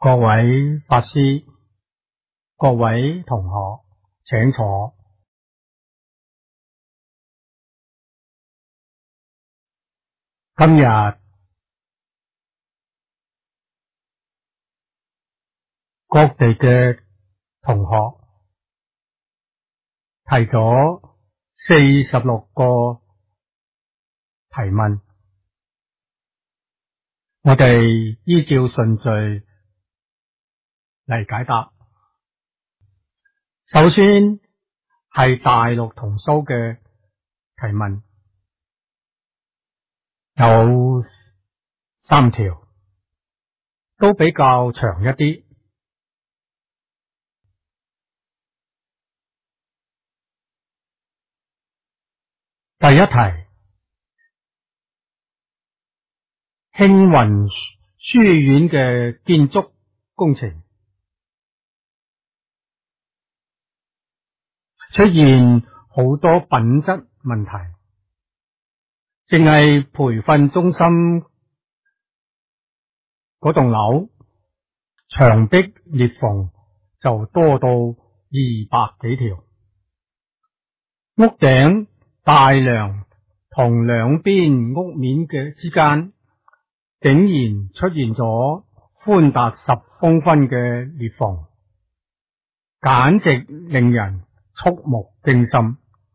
各位法師，各位同學，請坐。今日各地嘅同學提咗46個提問，我哋依照順序嚟解答。首先係大陸同修嘅提問，有3條，都比較長一啲。第一題，慶雲書院嘅建築工程出現好多品質問題，淨係培訓中心嗰棟樓牆壁裂縫就多到200幾條，屋頂大梁同兩邊屋面嘅之間竟然出現咗寬達10公分嘅裂縫，簡直令人觸目驚心。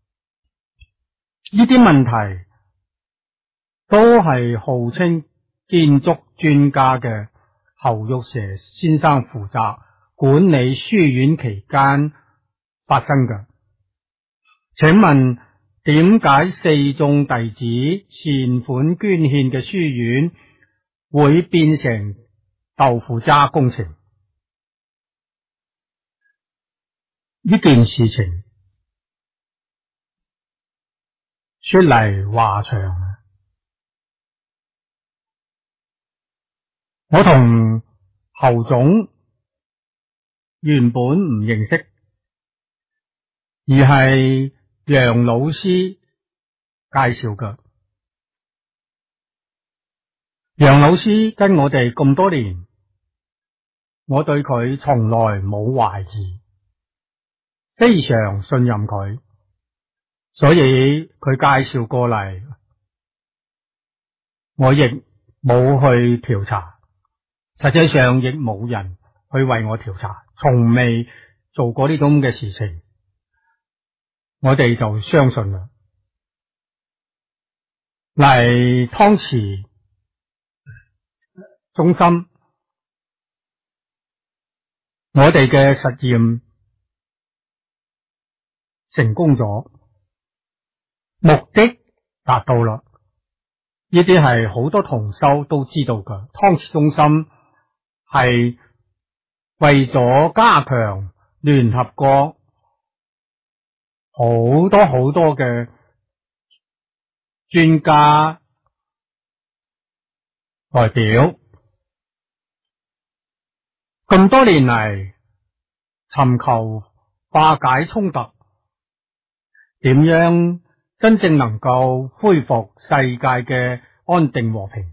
呢啲問題都係號稱建築專家嘅侯玉蛇先生負責管理書院期間發生嘅。請問點解4眾弟子善款捐獻嘅書院會變成豆腐渣工程？呢件事情說嚟話長，我同侯總原本唔認識，而係楊老師介紹嘅。楊老師跟我哋咁多年，我對佢從來冇懷疑，非常信任佢，所以佢介紹過嚟，我亦冇去調查，實際上亦冇人去為我調查，從未做過呢種嘅事情，我哋就相信啦。嚟湯池中心，我哋嘅實驗成功咗，目的達到啦。呢啲係好多同修都知道嘅。湯池中心係為咗加強聯合國好多嘅專家代表，咁多年嚟尋求化解衝突，點樣真正能夠恢復世界嘅安定和平。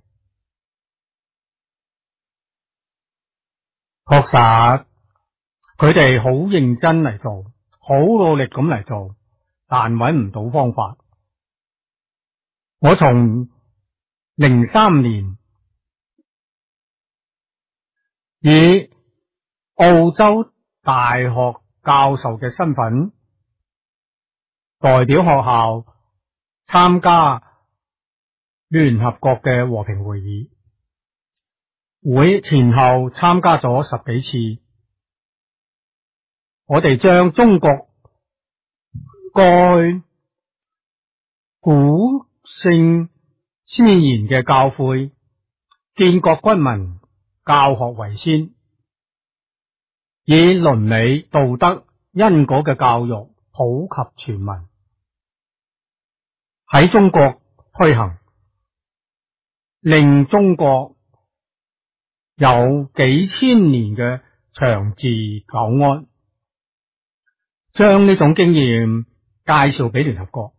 確實佢哋好認真嚟做，好努力咁嚟做，但揾唔到方法。我從03年以澳洲大學教授嘅身份代表學校參加聯合國嘅和平會議，會前後參加咗10幾次。我哋將中國過去古聖先賢嘅教誨、建國軍民教學為先，以倫理道德因果嘅教育普及全民，喺中國推行，令中國有幾千年嘅長治久安。將呢種經驗介紹俾聯合國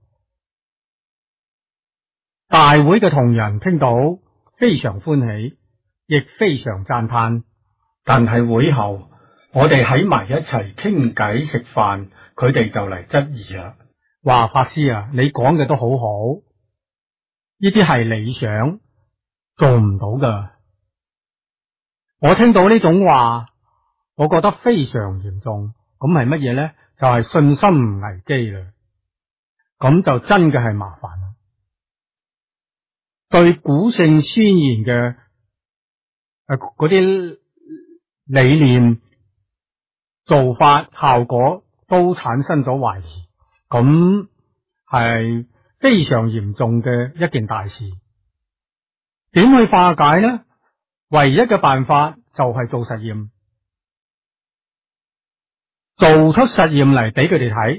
大會嘅同仁聽到非常歡喜，亦非常讚嘆， 但係會後我哋喺埋一齊傾偈食飯，佢哋就嚟質疑啦，話法師啊，你講嘅都好好，呢啲係理想，做唔到噶。我聽到呢種話，我覺得非常嚴重。咁係乜嘢呢？就係信心危機啦。咁就真嘅係麻煩啦。對古聖先賢嘅嗰啲理念、做法、效果都產生咗懷疑，咁係非常嚴重嘅一件大事。點去化解呢？唯一嘅辦法就係做實驗，做出實驗嚟俾佢哋睇，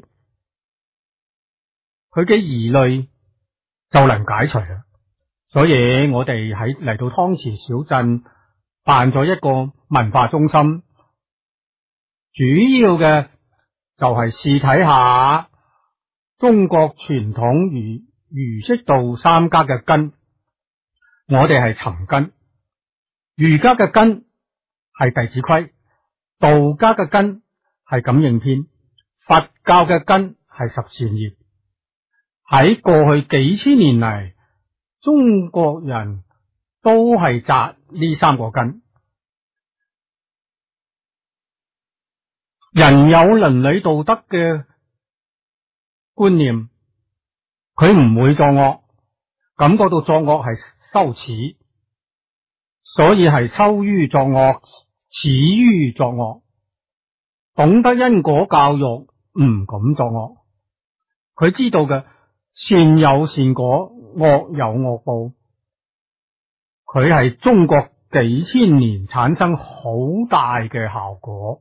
佢嘅疑慮就能解除啦。所以我哋嚟到湯池小鎮辦咗一個文化中心，主要嘅就係試睇下中國傳統儒釋道三家嘅根。我哋係尋根，儒家嘅根係弟子規，道家嘅根係感應篇，佛教嘅根係十善業。喺過去幾千年嚟，中國人都係扎呢三個根。人有倫理道德嘅觀念，佢唔會作惡，感覺到作惡係羞恥，所以係羞於作惡，恥於作惡，懂得因果教育，唔敢作惡。佢知道嘅善有善果，惡有惡報。佢係中國幾千年產生好大嘅效果，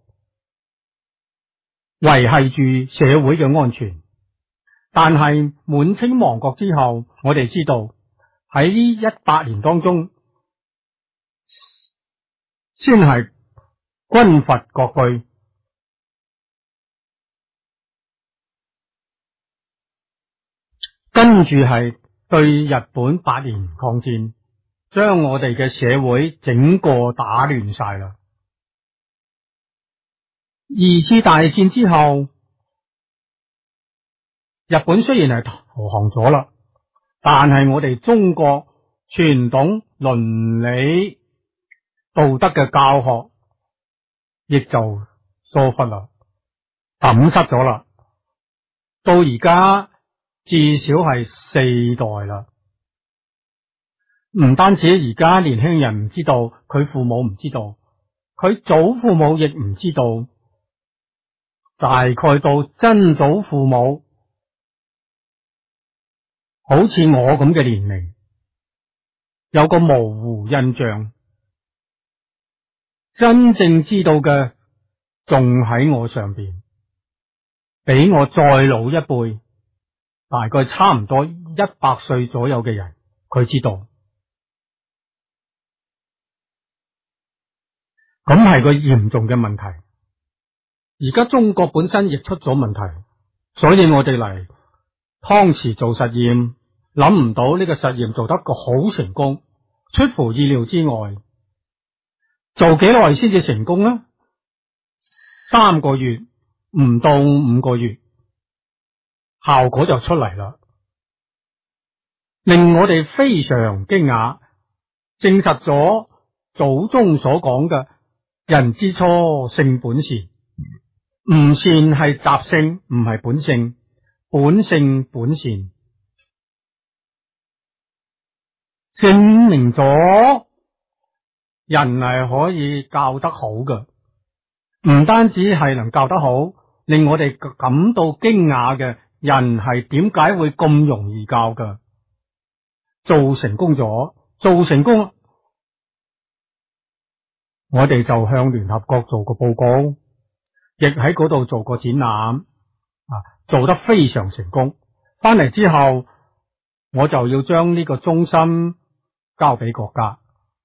維繫住社會嘅安全。但係滿清亡國之後，我哋知道喺呢100年當中，先係軍閥割據，跟住係對日本8年抗戰，將我哋嘅社會整個打亂晒啦。2次大戰之後，日本雖然係投降咗啦，但係我哋中國傳統倫理道德嘅教學亦就疏忽啦，抌失咗啦。到而家至少係4代啦，唔單止而家年輕人唔知道，佢父母唔知道，佢祖父母亦唔知道，大概到曾祖父母，好似我咁嘅年齡，有個模糊印象，真正知道嘅仲喺我上邊，比我再老一輩，大概差唔多100歲左右嘅人，佢知道，咁係個嚴重嘅問題。而家中國本身亦出咗問題，所以我哋嚟湯池做實驗，諗唔到呢個實驗做得個好成功，出乎意料之外。做幾耐先至成功呢？3個月，唔到5個月，效果就出嚟啦，令我哋非常驚訝，證實咗祖宗所講嘅人之初性本善。唔善係習性，唔係本性，本性本善，證明咗人係可以教得好嘅。唔單止係能教得好，令我哋感到驚訝嘅，人係點解會咁容易教嘅？做成功咗，做成功，我哋就向聯合國做個報告，亦喺嗰度做個展覽，做得非常成功。翻嚟之後，我就要將呢個中心交俾國家。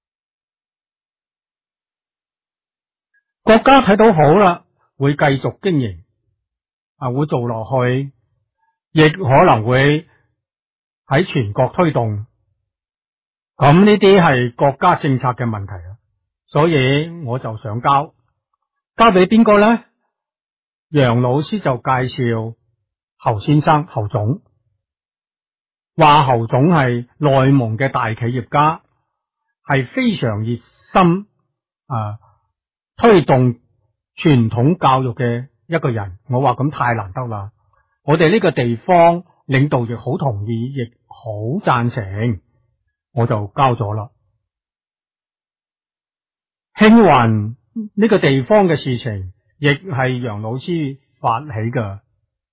國家睇到好啦，會繼續經營，會做落去，亦可能會喺全國推動。咁呢啲係國家政策嘅問題啦。 所以我就想交俾邊個呢？楊老師就介紹侯先生侯總，話侯總係內蒙嘅大企業家，係非常熱心推動傳統教育嘅一個人。我話咁太難得啦，我哋呢個地方領導亦好同意，亦好贊成，我就交咗啦。慶雲呢個地方嘅事情，亦係楊老師發起嘅。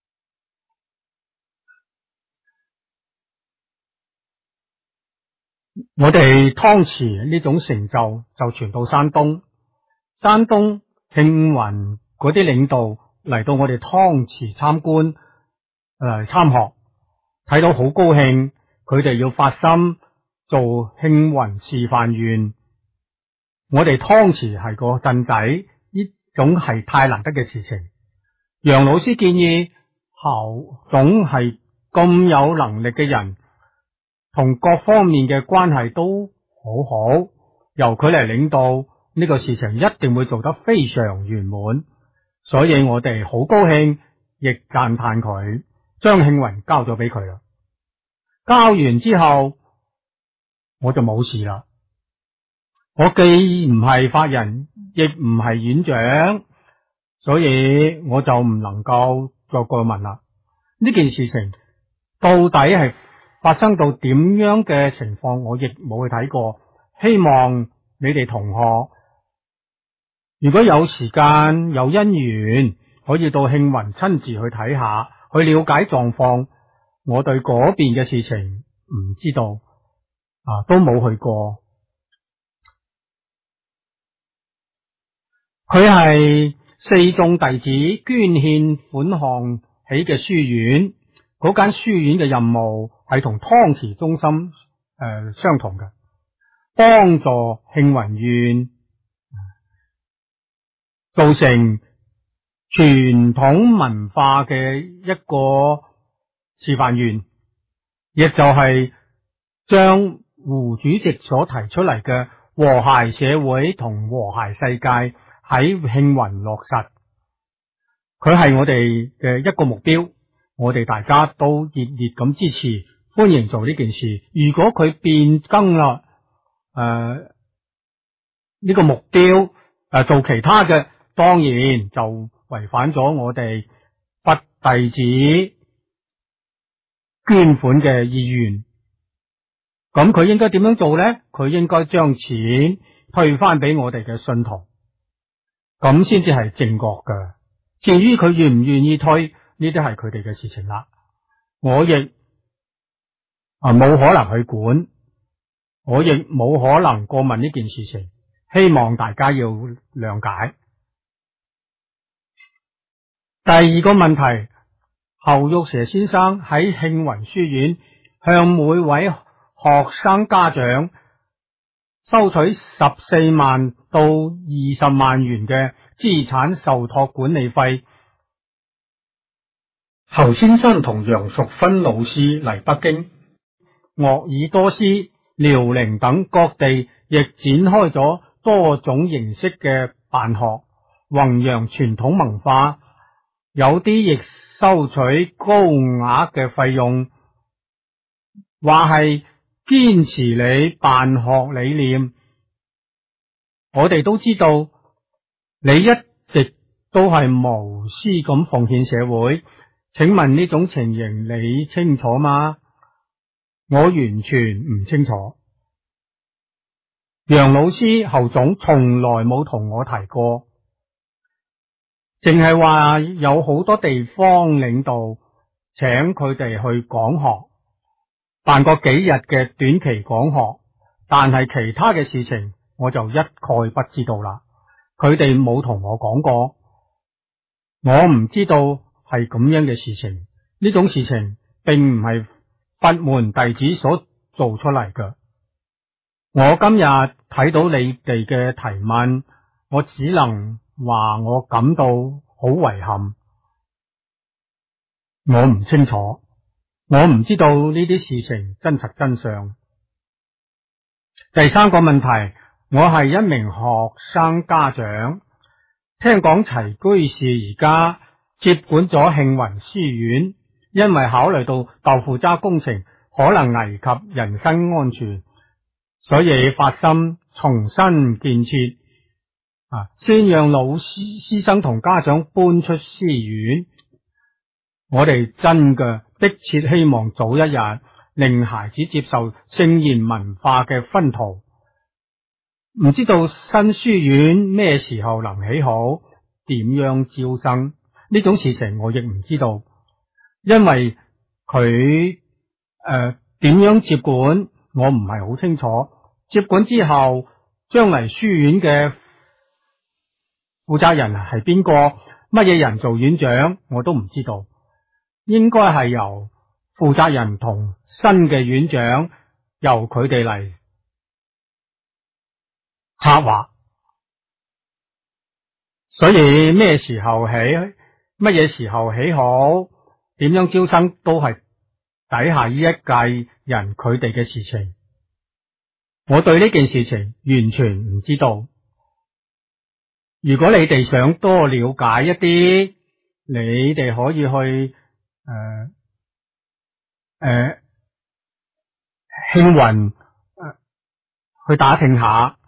我哋湯池呢種成就就傳到山東，慶雲嗰啲領導嚟到我哋湯池參觀參學，睇到好高興，佢哋要發心做慶雲示範園。我哋湯池係個鎮仔，呢種係太難得嘅事情。楊老師建議侯總係咁有能力嘅人，同各方面嘅關係都好好，由佢嚟領導呢個事情，一定會做得非常圓滿。所以我哋好高興，亦讚嘆佢將慶雲交咗俾佢啦。交完之後，我就冇事啦。我既唔係法人，亦唔係院長，所以我就唔能夠再過問啦。呢件事情到底係發生到點樣嘅情況，我亦冇去睇過。希望你哋同學如果有時間有因緣，可以到慶雲親自去睇下，去了解狀況。我對嗰邊嘅事情唔知道，都冇去過。佢係四眾弟子捐獻款項起嘅書院，嗰間書院嘅任務係同湯池中心相同嘅，幫助慶雲縣造成傳統文化嘅一個示範園，亦就係將胡主席所提出嚟嘅和諧社會同和諧世界喺慶雲落實。佢係我哋嘅一個目標，我哋大家都熱烈咁支持，歡迎做呢件事。如果佢變更啦，呢個目標做其他嘅，當然就違反咗我哋佛弟子捐款嘅意願。咁佢應該點樣做呢？佢應該將錢退翻俾我哋嘅信徒，咁先至係正確嘅。至於佢願唔願意退，呢啲係佢哋嘅事情啦。我亦冇可能去管，我亦冇可能過問呢件事情。希望大家要諒解。第二個問題，侯玉蛇先生喺慶雲書院向每位學生家長收取14萬到20萬元嘅資產受託管理費。侯先生同楊淑芬老師嚟北京、鄂爾多斯、遼寧等各地，亦展開咗多種形式嘅辦學，弘揚傳統文化。有啲亦收取高額嘅費用，話係堅持你辦學理念。我哋都知道你一直都係無私咁奉獻社會，請問呢種情形你清楚嗎？我完全唔清楚。楊老師、侯總從來冇同我提過，淨係話有好多地方領導請佢哋去講學，辦過幾日嘅短期講學，但係其他嘅事情我就一概不知道啦。佢哋冇同我講過，我唔知道係咁樣嘅事情。呢種事情並唔係佛門弟子所做出嚟嘅。我今日睇到你哋嘅提問，我只能話我感到好遺憾。我唔清楚，我唔知道呢啲事情真實真相。第三個問題， 我係一名學生家長，聽講齊居士而家接管咗慶雲書院，因為考慮到豆腐渣工程可能危及人身安全，所以發心重新建設，先讓老師生同家長搬出書院。我哋真嘅迫切希望早一日令孩子接受聖賢文化嘅熏陶。唔知道新書院咩時候能起好，點樣招生，呢種事情我亦唔知道，因為佢點樣接管我唔係好清楚。接管之後，將嚟書院嘅負責人係邊個，乜嘢人做院長，我都唔知道。應該係由負責人同新嘅院長由佢哋嚟策劃，所以咩時候起，乜嘢時候起好，點樣招生都係底下呢一屆人佢哋嘅事情。我對呢件事情完全唔知道。如果你哋想多了解一啲，你哋可以去慶雲去打聽下，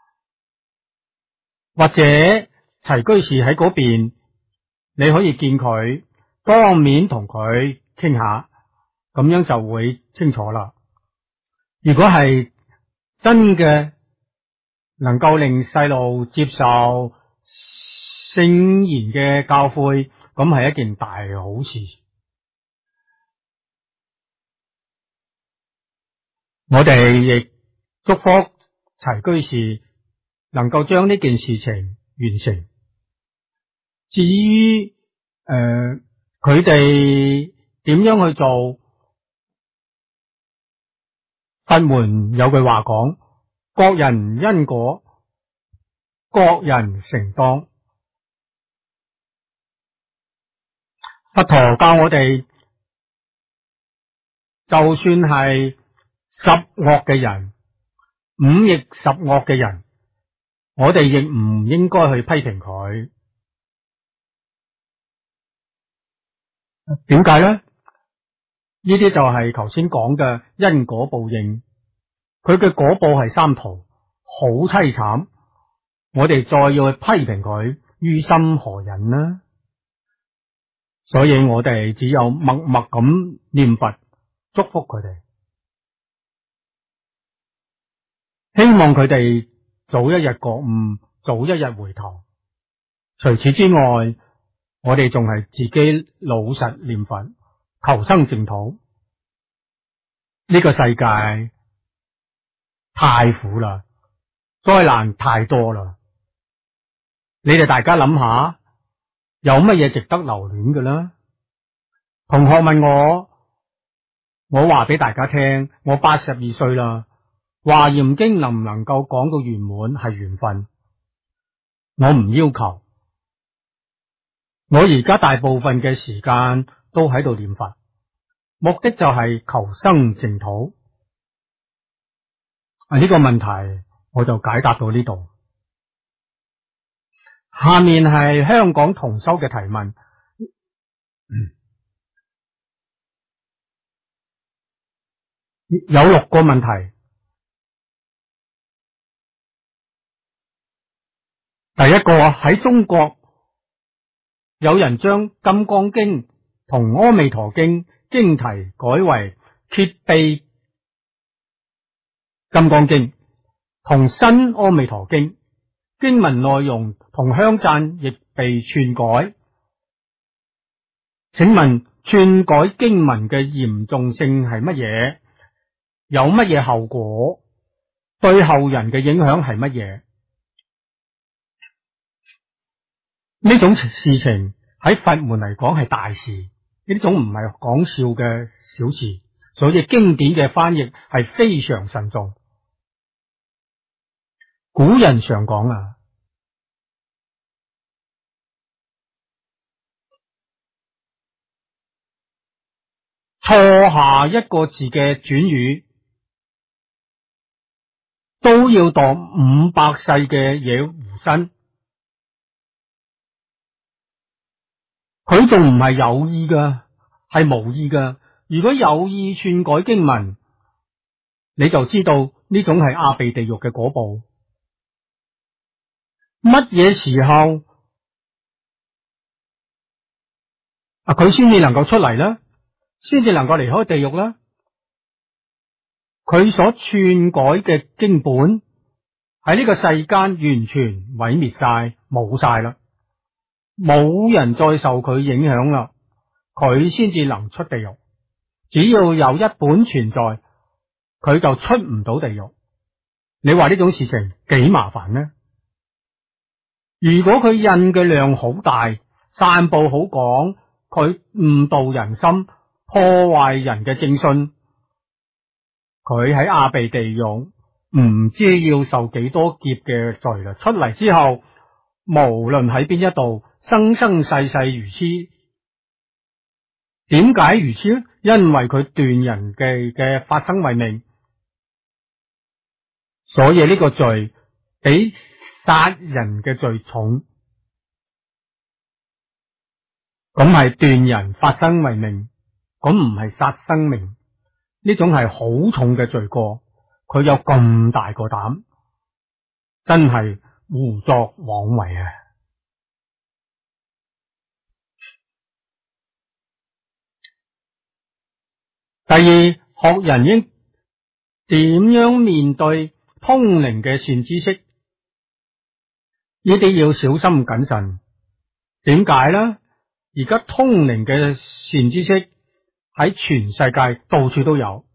或者齊居士喺嗰邊，你可以見佢，當面同佢傾下，咁樣就會清楚啦。如果係真嘅能夠令細路接受聖賢嘅教誨，咁係一件大好事。我哋亦祝福齊居士能夠將呢件事情完成。至於佢哋點樣去做，佛門有句話講，各人因果，各人承當。佛陀教我哋，就算係十惡嘅人，五逆十惡嘅人，我哋亦唔應該去批評佢。點解咧？呢啲就係頭先講嘅因果報應，佢嘅果報係三途，好淒慘。我哋再要去批評佢，於心何忍呢？所以我哋只有默默咁念佛，祝福佢哋，希望佢哋早一日覺悟，早一日回頭。除此之外，我哋仲係自己老實念佛，求生淨土。呢個世界太苦啦，災難太多啦。你哋大家諗下，有乜嘢值得留戀嘅呢？同學問我話俾大家聽，我82歲啦，華嚴經能唔能夠講到圓滿係緣分，我唔要求。我而家大部分嘅時間都喺度念佛，目的就係求生淨土。呢個問題我就解答到呢度。下面係香港同修嘅提問。有6個問題。第一個，喺中國有人將《金剛經》同《阿彌陀經》經題改為揭秘金剛經同新阿彌陀經，經文內容同香讚亦被篡改。請問篡改經文嘅嚴重性係乜嘢？有乜嘢後果？對後人嘅影響係乜嘢？呢種事情喺佛門嚟講係大事，呢種唔係講笑嘅小事，所以經典嘅翻譯係非常慎重。古人常講啊，錯下一個字嘅轉語， 都要度500世嘅野狐身。佢仲唔係有意噶，係無意噶。如果有意篡改經文，你就知道呢種係阿鼻地獄嘅果報。乜嘢時候佢先至能夠出嚟呢？先至能夠離開地獄呢？佢所篡改嘅經本喺呢個世間完全毀滅晒，冇晒啦，冇人再受佢影響啦，佢先至能出地獄。只要有一本存在，佢就出唔到地獄。你話呢種事情幾麻煩呢？如果佢印嘅量好大，散布好廣，佢誤導人心，破壞人嘅正信，佢喺阿鼻地獄唔知要受幾多劫嘅罪啦。出嚟之後，無論喺邊一度，生生世世如痴。點解如此呢？因為佢斷人嘅法身慧命，所以呢個罪比殺人嘅罪重。咁係斷人法身慧命，咁唔係殺生命。呢種係好重嘅罪過，佢有咁大個膽，真係胡作妄為啊！第二，學人應點樣面對通靈嘅善知識？呢啲要小心謹慎。點解呢？而家通靈嘅善知識喺全世界到處都有。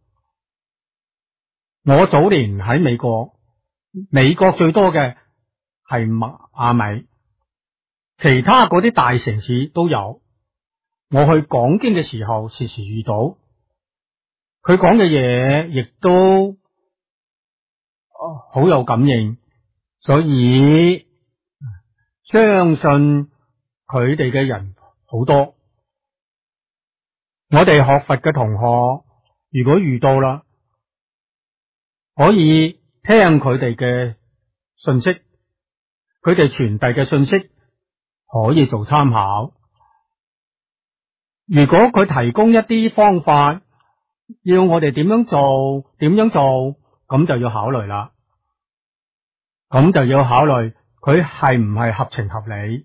我早年喺美國最多嘅係邁阿密，其他嗰啲大城市都有。我去講經嘅時候，時時遇到佢講嘅嘢，亦都好有感應，所以相信佢哋嘅人好多。我哋學佛嘅同學，如果遇到啦，可以聽佢哋嘅信息，佢哋傳遞嘅信息可以做參考。如果佢提供一啲方法，要我哋點樣做，咁就要考慮啦。咁就要考慮佢係唔係合情合理。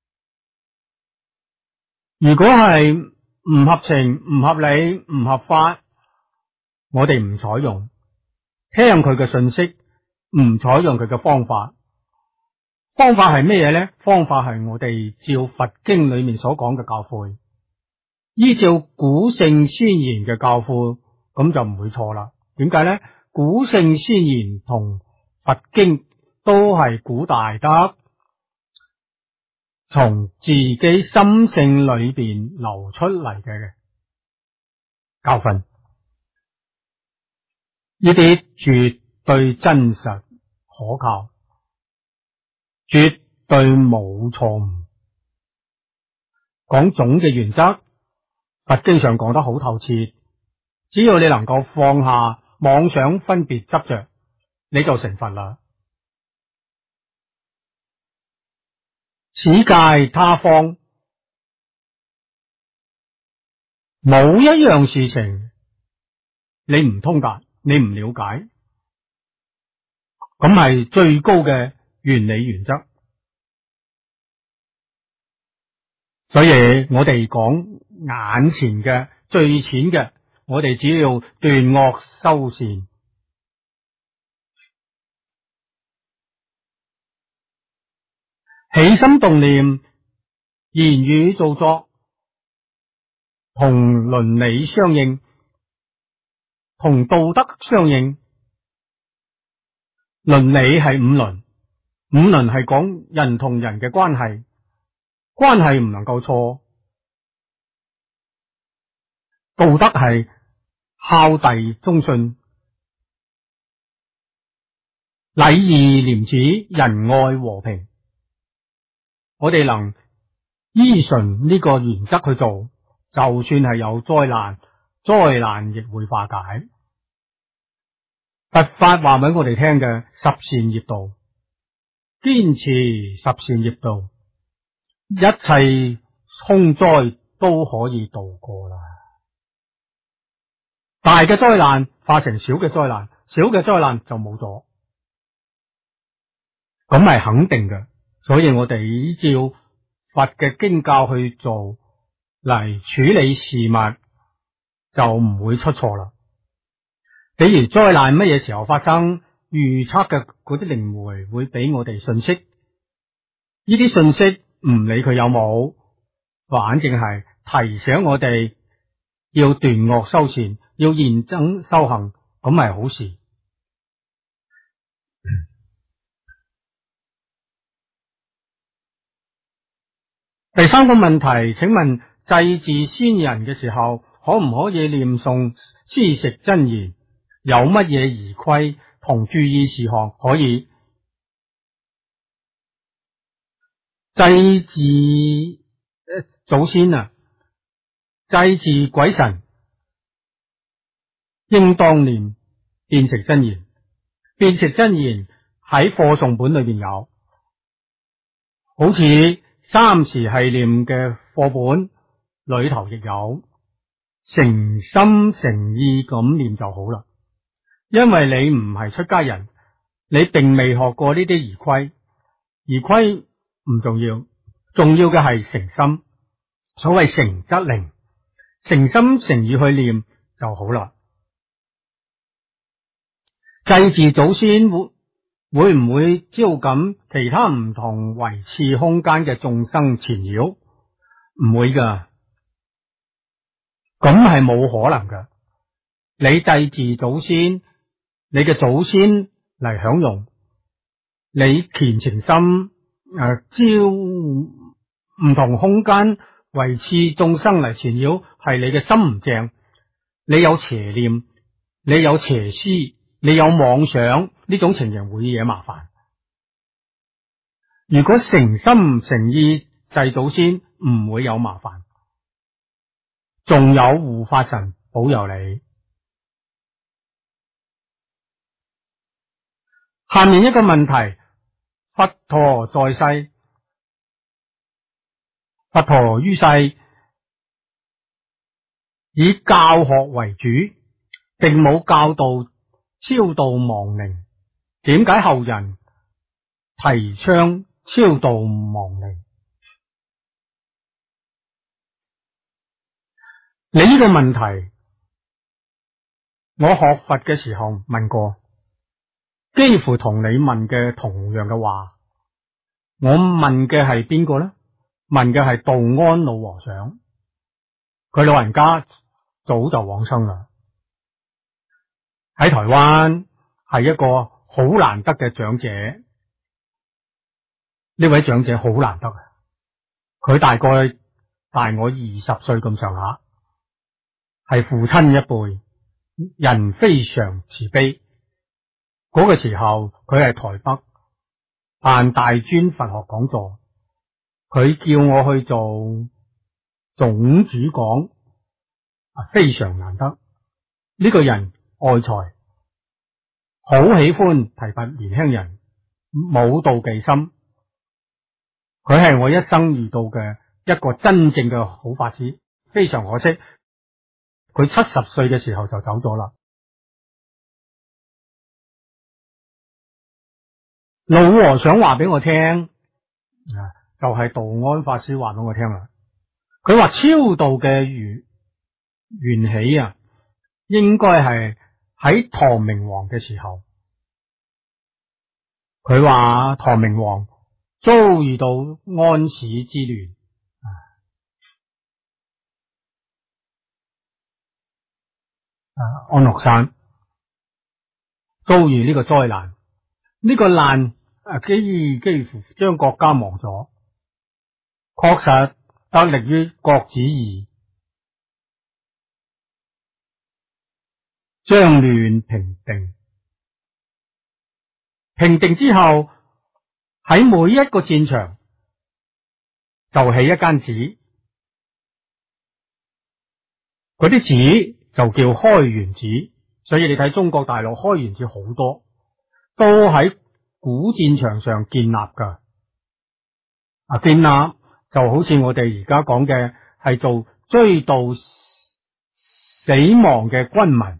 如果係唔合情、唔合理、唔合法，我哋唔採用。聽佢嘅信息，唔採用佢嘅方法。方法係咩嘢呢？方法係我哋照佛經裏面所講嘅教誨，依照古聖先賢嘅教誨，咁就唔會錯啦。點解呢？古聖先賢同佛經都係古大德從自己心性裏邊流出嚟嘅教訓，呢啲絕對真實可靠，絕對冇錯誤。講總嘅原則，佛經上講得好透徹，只要你能夠放下妄想分別執着，你就成佛啦。此界他方，冇一樣事情你唔通達，你唔了解，咁係最高嘅原理原則。所以我哋講眼前嘅最淺嘅，我哋只要斷惡修善，起心動念、言語造作同倫理相應，同道德相應。倫理係五倫，五倫係講人同人嘅關係，關係唔能夠錯。道德係孝弟忠信，禮義廉恥、仁愛和平。我哋能依循呢個原則去做，就算係有災難，災難亦會化解。 佛法話俾我哋聽嘅十善業道，堅持十善業道，一切空災都可以度過啦。大嘅災難化成小嘅災難，小嘅災難就冇咗，咁係肯定嘅。所以我哋依照佛嘅經教去做嚟處理事物，就唔會出錯啦。比如災難乜嘢時候發生，預測嘅嗰啲靈媒會俾我哋信息，呢啲信息唔理佢有冇，反正係提醒我哋要斷惡修善，要認真修行，咁係好事。第三個問題，請問祭祀先人嘅時候，可唔可以念誦施食真言？有乜嘢儀規同注意事項？可以。祭祀祖先啊，祭祀鬼神，應當念辨識真言。辨識真言喺課誦本裏邊有，好似三時繫念嘅課本裏頭亦有，誠心誠意咁念就好啦。因為你唔係出家人，你並未學過呢啲儀規，儀規唔重要，重要嘅係誠心。所謂誠則靈，誠心誠意去念就好啦。祭祀祖先會唔會招感其他唔同維次空間嘅眾生纏繞？唔會噶，咁係冇可能噶。你祭祀祖先，你嘅祖先嚟享用，你虔誠心招唔同空間維次眾生嚟纏繞，係你嘅心唔正，你有邪念，你有邪思，你有妄想，呢種情形會惹麻煩。如果誠心誠意祭祖先，唔會有麻煩，仲有護法神保佑你。下面一個問題，佛陀在世，佛陀於世以教學為主，並冇教導超度亡靈，點解後人提倡超度亡靈？你呢個問題，我學佛嘅時候問過，幾乎同你問嘅同樣嘅話。我問嘅係邊個呢？問嘅係道安老和尚，佢老人家早就往生啦。喺台灣係一個好難得嘅長者，呢位長者好難得，佢大概大我20歲咁上下，係父親一輩，人非常慈悲。嗰個時候佢係台北辦大專佛學講座，佢叫我去做總主講，非常難得。呢個人愛才，好喜歡提拔年輕人，冇妒忌心。佢係我一生遇到嘅一個真正嘅好法師，非常可惜，佢70歲嘅時候就走咗啦。老和尚話俾我聽，就係道安法師話俾我聽啦。佢話超度嘅緣起啊，應該係喺唐明皇嘅時候。佢話唐明皇遭遇到安史之亂，安祿山遭遇呢個災難。呢個難幾乎將國家亡咗，確實得力於郭子儀將亂平定。平定之後，喺每一個戰場就起一間寺，嗰啲寺就叫開元寺， 所以你睇中國大陸開元寺好多都喺古戰場上建立噶。建立就好似我哋而家講嘅係做追悼死亡嘅軍民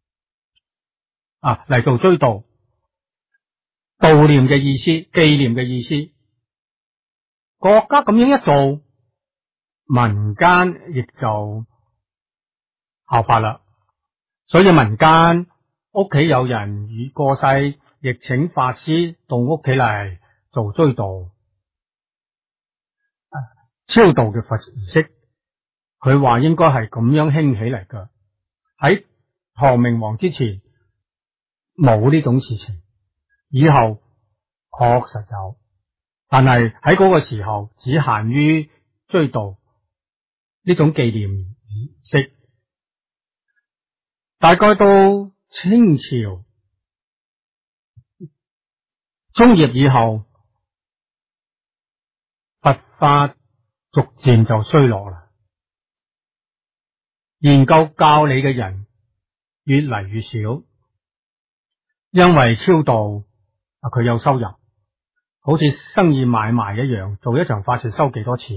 嚟做追悼、悼念嘅意思、紀念嘅意思。國家咁樣一做，民間亦就效法啦。所以民間屋企有人已過世，亦請法師到屋企嚟做追悼、超度嘅佛儀式。佢話應該係咁樣興起嚟噶。喺唐明皇之前冇呢種事情，以後確實有，但係喺嗰個時候只限於追悼呢種紀念儀式。大概到清朝中葉以後，佛法逐漸就衰落啦。研究教理嘅人越嚟越少，因為超度佢有收入，好似生意買賣一樣，做一場法事收幾多錢，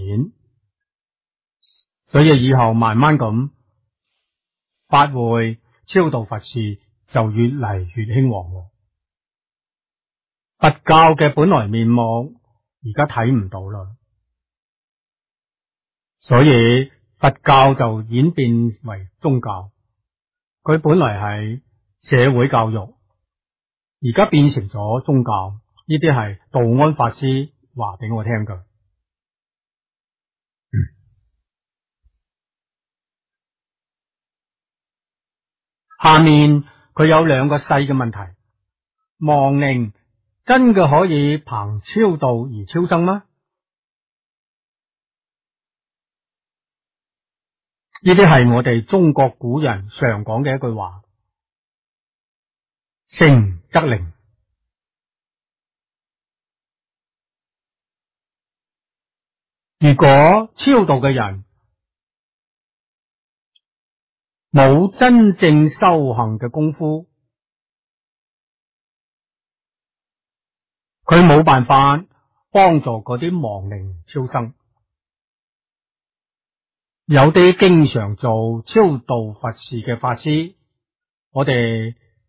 所以以後慢慢咁法會超度佛事就越嚟越興旺喎。佛教嘅本來面目而家睇唔到啦，所以佛教就演變為宗教。佢本來係社會教育，而家變成咗宗教。呢啲係道安法師話俾我聽㗎。下面佢有兩個細嘅問題：亡靈真嘅可以憑超度而超生嗎？呢啲係我哋中國古人常講嘅一句話：誠則靈。如果超度嘅人冇真正修行嘅功夫，佢冇辦法幫助嗰啲亡靈超生。有啲經常做超度佛事嘅法師，我哋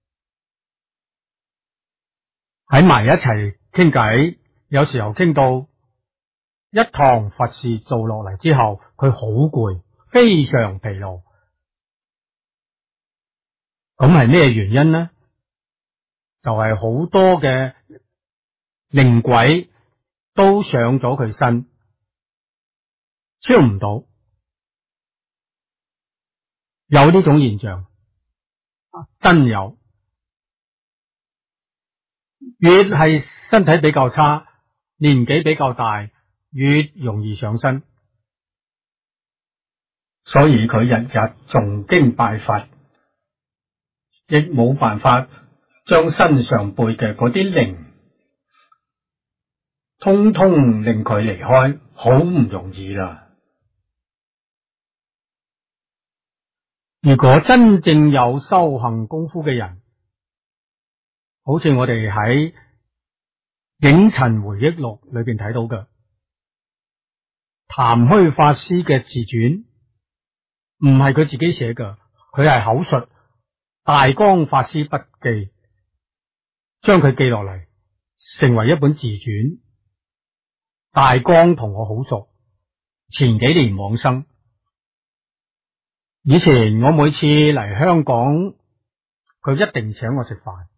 喺埋一齊傾偈，有時候傾到一堂佛事做落嚟之後，佢好攰，非常疲勞。咁係咩原因呢？就係好多嘅靈鬼都上咗佢身，超唔到。有呢種現象，真有。越係身體比較差，年紀比較大，越容易上身。所以佢日日誦經拜佛，亦冇辦法將身上背嘅嗰啲靈通通令佢離開，好唔容易啦。如果真正有修行功夫嘅人，好似我哋喺《影塵回憶錄》裏邊睇到嘅倓虛法師嘅自傳，唔係佢自己寫嘅，佢係口述大光法師筆記，將佢記落嚟，成為一本自傳。大光同我好熟，前幾年往生。以前我每次嚟香港，佢一定請我食飯，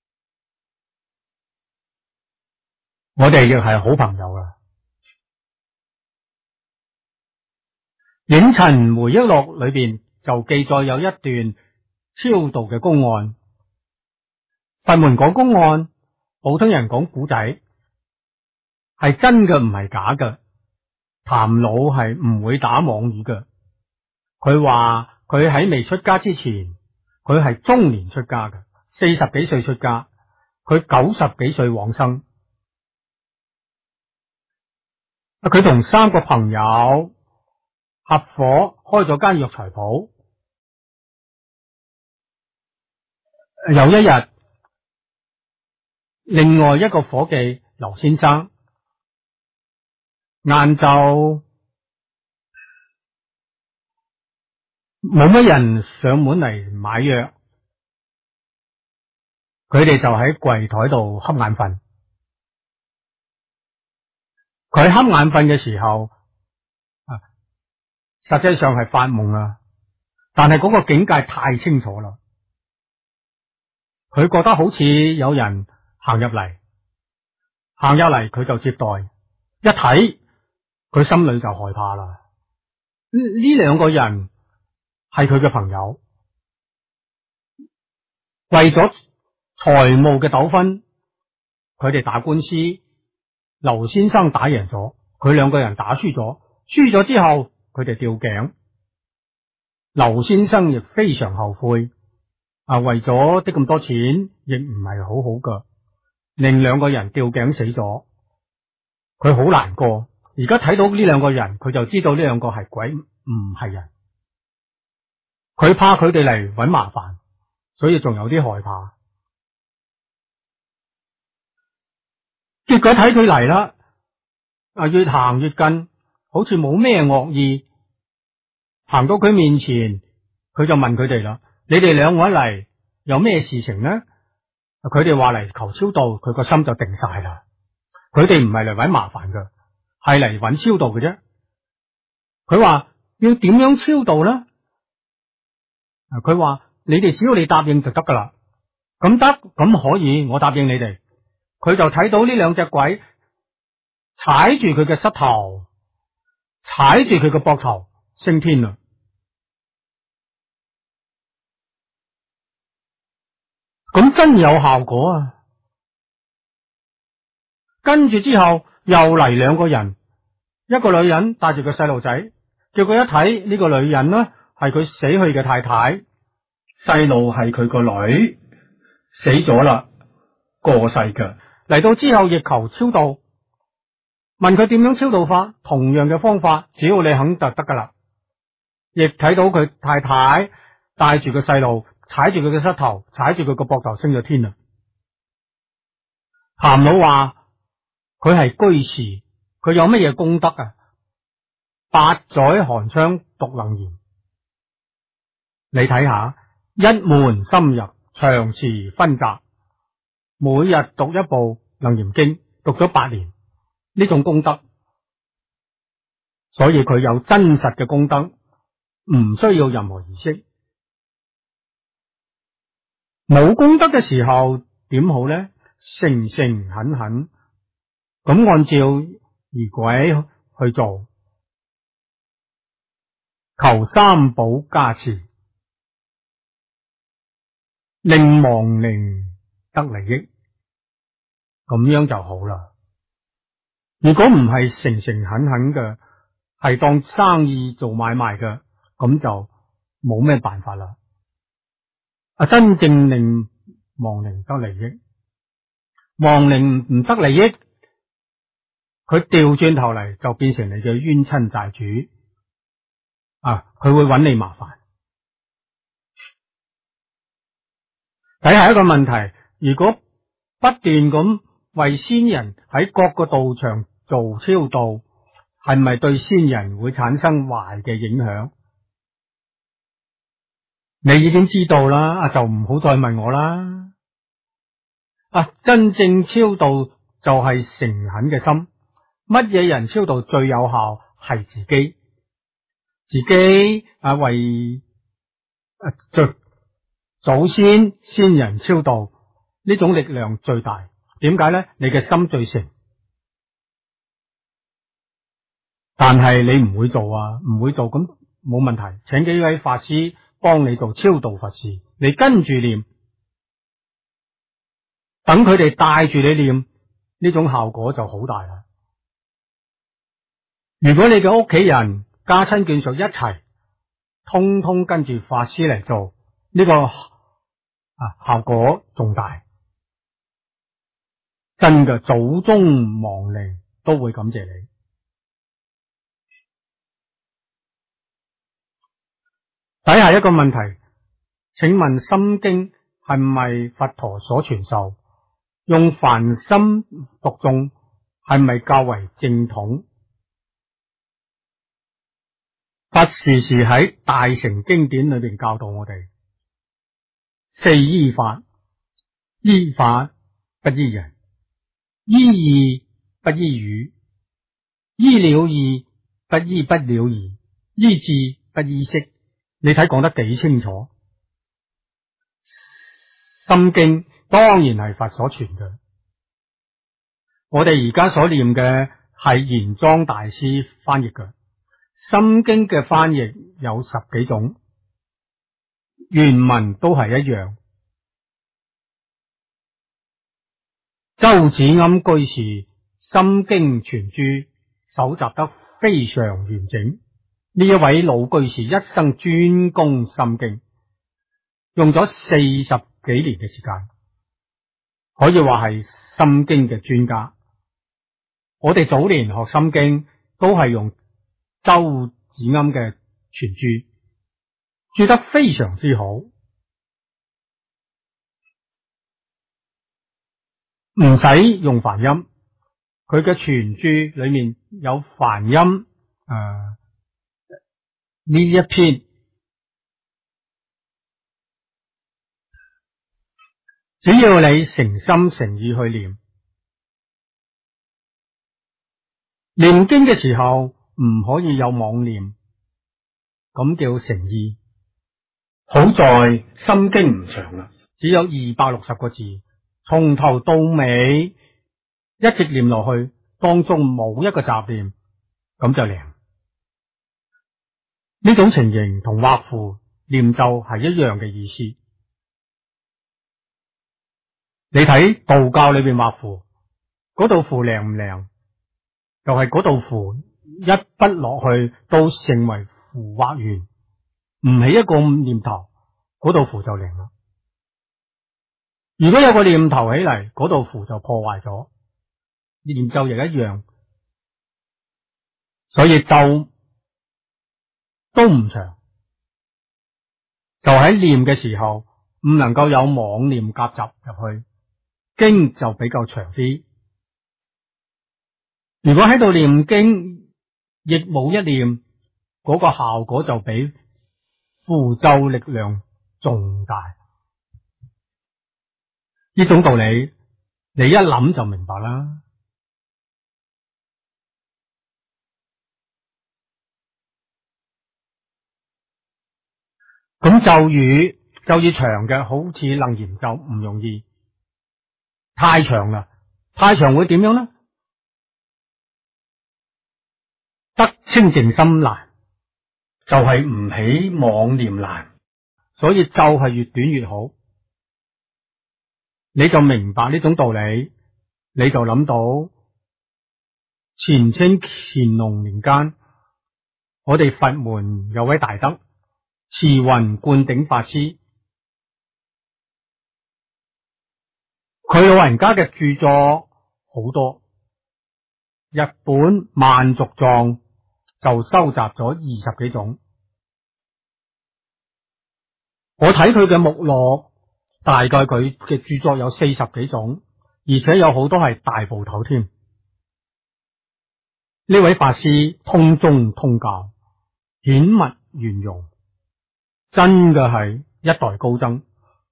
我哋亦係好朋友啦。《影塵回憶錄》裏邊就記載有一段超度嘅公案。佛門講公案，普通人講古仔，係真嘅唔係假嘅。譚老係唔會打妄語嘅。佢話佢喺未出家之前，佢係中年出家嘅，40幾歲出家，佢90幾歲往生。佢同3個朋友合夥開咗間藥材鋪。 有一日，另外一個伙計劉先生晏晝冇乜人上門嚟買藥，佢哋就喺櫃台度瞌眼瞓。佢瞌眼瞓嘅時候，實際上係發夢啊，但係嗰個境界太清楚啦。佢覺得好似有人行入嚟，佢就接待，一睇佢心裏就害怕啦。呢兩個人係佢嘅朋友，為咗財務嘅糾紛，佢哋打官司，劉先生打贏咗，佢兩個人打輸咗，輸咗之後佢哋吊頸，劉先生亦非常後悔。為咗啲咁多錢，亦唔係好好噶，令兩個人吊頸死咗，佢好難過。而家睇到呢兩個人，佢就知道呢兩個係鬼，唔係人。佢怕佢哋嚟搵麻煩，所以仲有啲害怕。結果睇佢嚟啦，越行越近，好似冇咩惡意。行到佢面前，佢就問佢哋啦：你哋兩位嚟有咩事情呢？佢哋話嚟求超度，佢個心就定晒啦。佢哋唔係嚟搵麻煩噶，係嚟搵超度嘅啫。佢話要點樣超度呢？佢話你哋只要你答應就得噶啦。咁得，咁可以，我答應你哋。佢就睇到呢兩隻鬼踩住佢嘅膝頭，踩住佢嘅膊頭升天啦。咁真有效果啊！跟住之後又嚟兩個人，一個女人帶住個細路仔，叫佢一睇呢個女人呢係佢死去嘅太太，細路係佢個女，死咗啦，過世嘅。嚟到之後亦求超度，問佢點樣超度法，同樣嘅方法，只要你肯就得噶啦。亦睇到佢太太帶住個細路，踩住佢嘅膝頭，踩住佢個膊頭升咗天啦。譚老話佢係居士，佢有乜嘢功德啊？八載寒窗讀楞嚴，你睇下，一門深入，長時分集，每日讀一部楞嚴經，讀咗8年，呢種功德，所以佢有真實嘅功德，唔需要任何儀式。冇功德嘅時候點好呢？誠誠懇懇咁按照儀軌去做，求三寶加持，令亡靈得利益，咁樣就好啦。如果唔係誠誠懇懇嘅，係當生意做買賣嘅，咁就冇咩辦法啦。真正令亡靈得利益，亡靈唔得利益，佢調轉頭嚟就變成你嘅冤親債主，佢會揾你麻煩。睇下一個問題，如果不斷咁為先人喺各個道場做超度，係咪對先人會產生壞嘅影響？你已經知道啦，就唔好再問我啦。真正超度就係誠懇嘅心，乜嘢人超度最有效？係自己為祖先先人超度，呢種力量最大。點解呢？你嘅心最誠，但係你唔會做唔會做，咁冇問題，請幾位法師幫你做超度佛事，你跟住念，等佢哋帶住你念，呢種效果就好大啦。如果你嘅屋企人家親眷屬一齊，通通跟住法師嚟做，呢個效果仲大。真嘅，祖宗亡靈都會感謝你。底下一個問題，請問心經係咪佛陀所傳授？用梵心讀誦係咪較為正統？佛時時喺大乘經典裏邊教導我哋：四依法，依法不依人，依義不依語，依了義不依不了義，依智不依識。你睇講得幾清楚？心經當然係佛所傳嘅。我哋而家所念嘅係玄奘大師翻譯嘅。心經嘅翻譯有10幾種，原文都係一樣。周子庵居士心經全書搜集得非常完整。呢一位老居士一生專攻心經，用咗40幾年嘅時間，可以話係心經嘅專家。我哋早年學心經都係用周子庵嘅全注，注得非常之好，唔使用梵音。佢嘅全注裏面有梵音，呢一篇只要你誠心誠意去念經嘅時候，唔可以有妄念，咁叫誠意。好在心經唔長啦，只有260個字，從頭到尾一直念落去，當中冇一個雜念，咁就靈。呢種情形同畫符念咒係一樣嘅意思。你睇道教裏邊畫符，嗰道符靈唔靈？就係嗰道符一筆落去到成為符畫完，唔起一個念頭，嗰道符就靈啦。如果有個念頭起嚟，嗰道符就破壞咗。念咒亦一樣，所以咒都唔長，就喺念嘅時候唔能夠有妄念夾雜入去，經就比較長啲。如果喺度念經亦冇一念，嗰個效果就比符咒力量重大。呢種道理你一諗就明白啦。咁咒語長嘅，好似楞嚴咒唔容易，太長啦，太長會點樣呢？得清淨心難，就係唔起妄念難，所以咒係越短越好。你就明白呢種道理，你就諗到前清乾隆年間，我哋佛門有位大德慈雲灌頂法師，佢老人家嘅著作好多，日本萬族藏就收集咗20幾種。我睇佢嘅目錄，大概佢嘅著作有40幾種，而且有好多係大部頭添。呢位法師通宗通教，顯密圓融，真嘅係一代高僧。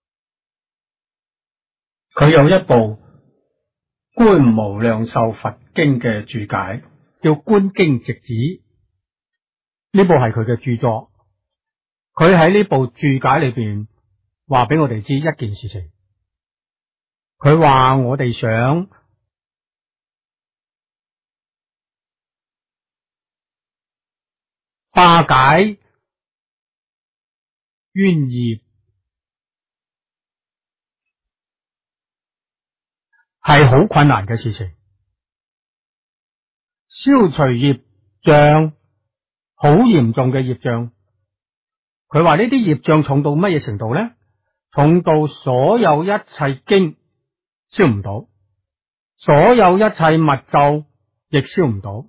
佢有一部《觀無量壽佛經》嘅注解，叫《觀經直旨》。呢部係佢嘅著作。佢喺呢部注解裏邊話俾我哋知一件事情。佢話我哋想化解冤業，係好困難嘅事情。消除業障，好嚴重嘅業障。佢話呢啲業障重到乜嘢程度呢？重到所有一切經消唔到，所有一切密咒亦消唔到。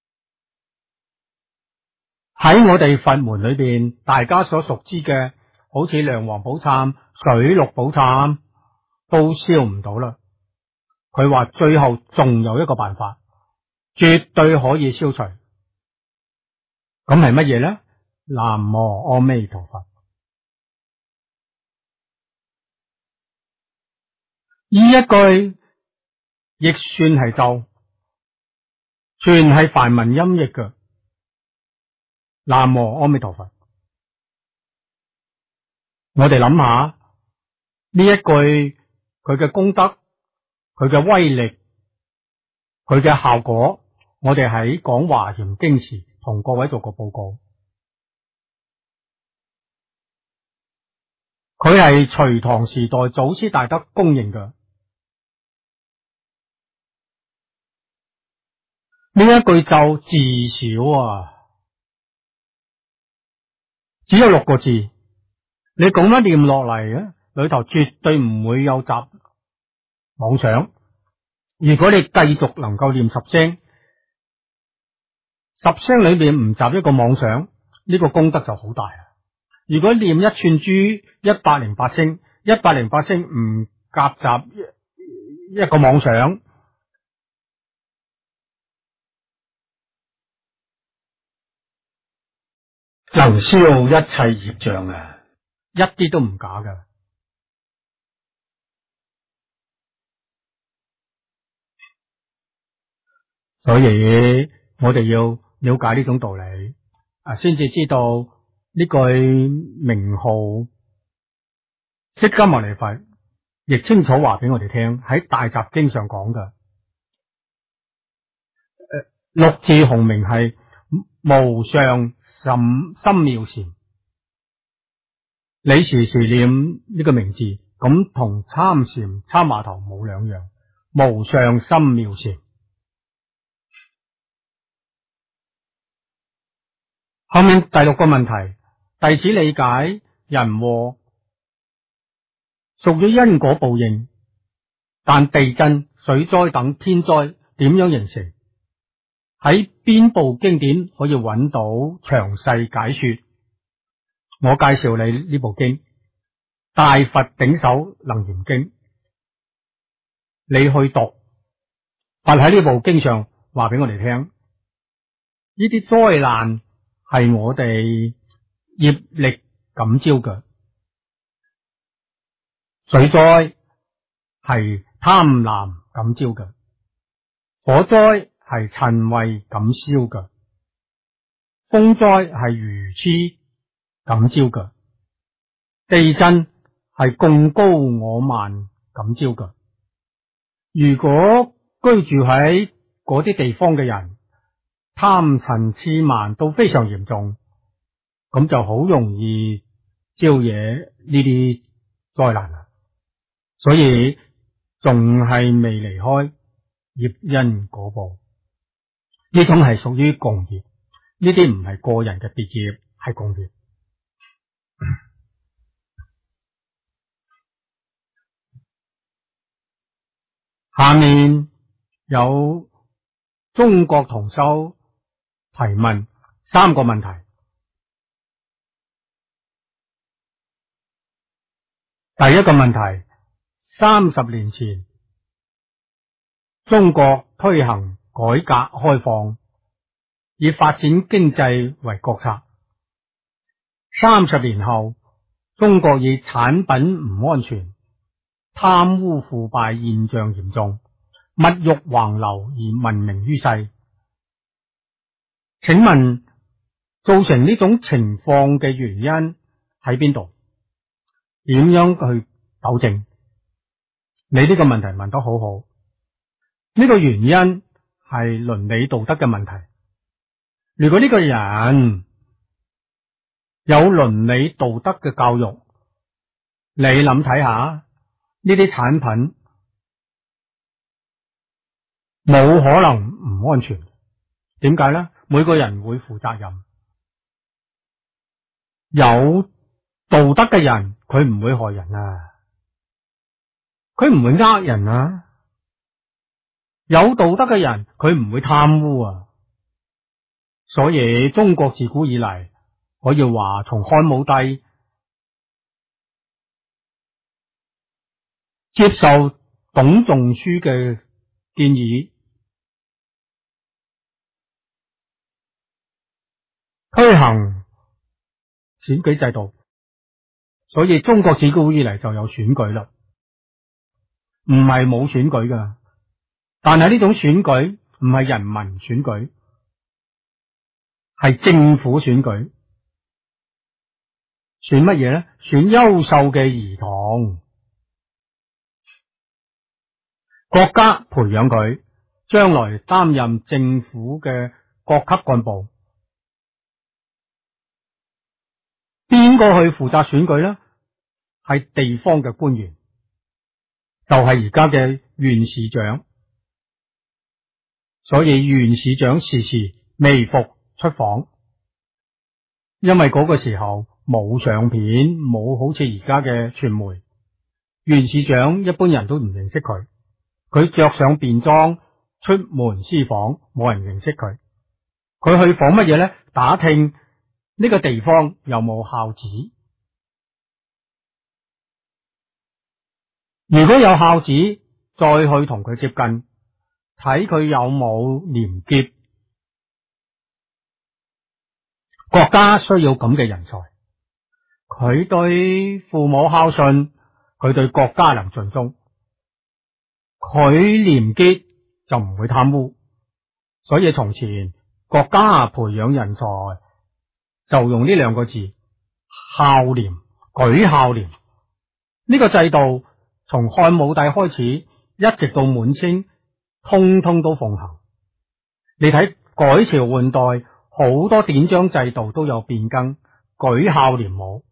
喺我哋佛門裏邊，大家所熟知嘅好似梁皇寶懺、水陸寶懺都消唔到啦。佢話最後仲有一個辦法，絕對可以消除。咁係乜嘢咧？南無阿彌陀佛。呢一句亦算係咒，全係梵文音譯嘅。南無阿彌陀佛。我哋諗下呢一句佢嘅功德、佢嘅威力、佢嘅效果，我哋喺講華嚴經時同各位做過報告。佢係隋唐時代祖師大德公認嘅。呢一句咒至少只有6個字，你咁樣念落嚟嘅裏頭絕對唔會有雜妄想。如果你繼續能夠念10聲，10聲裏面唔雜一個妄想，呢個功德就好大啦。如果念一串珠108聲，108聲唔夾雜一個妄想，能消一切業障啊！一啲都唔假㗎。所以我哋要了解呢種道理，先至知道呢句名號釋迦牟尼佛亦清楚話俾我哋聽，喺大集經上講嘅六字洪名係無上深妙禪。你時時念呢個名字，咁同參禪參話頭冇兩樣。無上深妙禪。後面第6個問題，弟子理解人禍屬於因果報應，但地震、水災等天災點樣形成？喺邊部經典可以揾到詳細解說？我介紹你呢部經《大佛頂首楞嚴經》，你去讀，佛喺呢部經上話俾我哋聽，呢啲災難係我哋業力感召嘅。水災係貪婪感召嘅，火災係塵穢感燒嘅，風災係愚癡感召嘅，地震係貢高我慢感召嘅。如果居住喺嗰啲地方嘅人貪嗔癡慢都非常嚴重，咁就好容易招惹呢啲災難啦。所以仲係未離開業因果報，呢種係屬於共業，呢啲唔係個人嘅別業，係共業。下面有中國同修提問3個問題。第一個問題，30年前中國推行改革開放，以發展經濟為國策。30年後，中國以產品唔安全、貪污腐敗現象嚴重、物欲橫流而聞名於世。請問造成呢種情況嘅原因喺邊度？點樣去糾正？你呢個問題問得好好。呢個原因係倫理道德嘅問題。如果呢個人有倫理道德嘅教育，你諗睇下呢啲產品冇可能唔安全。點解呢？每個人會負責任。有道德嘅人，佢唔會害人啊，佢唔會呃人啊。有道德嘅人，佢唔會貪污啊。所以中國自古以嚟，可以話從漢武帝接受董仲舒嘅建議，推行選舉制度，所以中國自古以嚟就有選舉啦，唔係冇選舉噶，但係呢種選舉唔係人民選舉，係政府選舉。選乜嘢咧？選優秀嘅兒童，國家培養佢，將來擔任政府嘅各級幹部。邊個去負責選舉咧？係地方嘅官員，就係而家嘅縣市長。所以縣市長時時微服出訪，因為嗰個時候冇相片，冇好似而家嘅傳媒，縣市長一般人都唔認識佢。佢着上便裝出門私訪，冇人認識佢。佢去訪乜嘢咧？打聽呢個地方有冇孝子，如果有孝子，再去同佢接近，睇佢有冇廉潔。國家需要咁嘅人才，佢對父母孝順，佢對國家能盡忠，佢廉潔就唔會貪污。所以從前國家培養人才就用呢兩個字：孝廉，舉孝廉。呢個制度從漢武帝開始，一直到滿清，通通都奉行。你睇改朝換代，好多典章制度都有變更，舉孝廉冇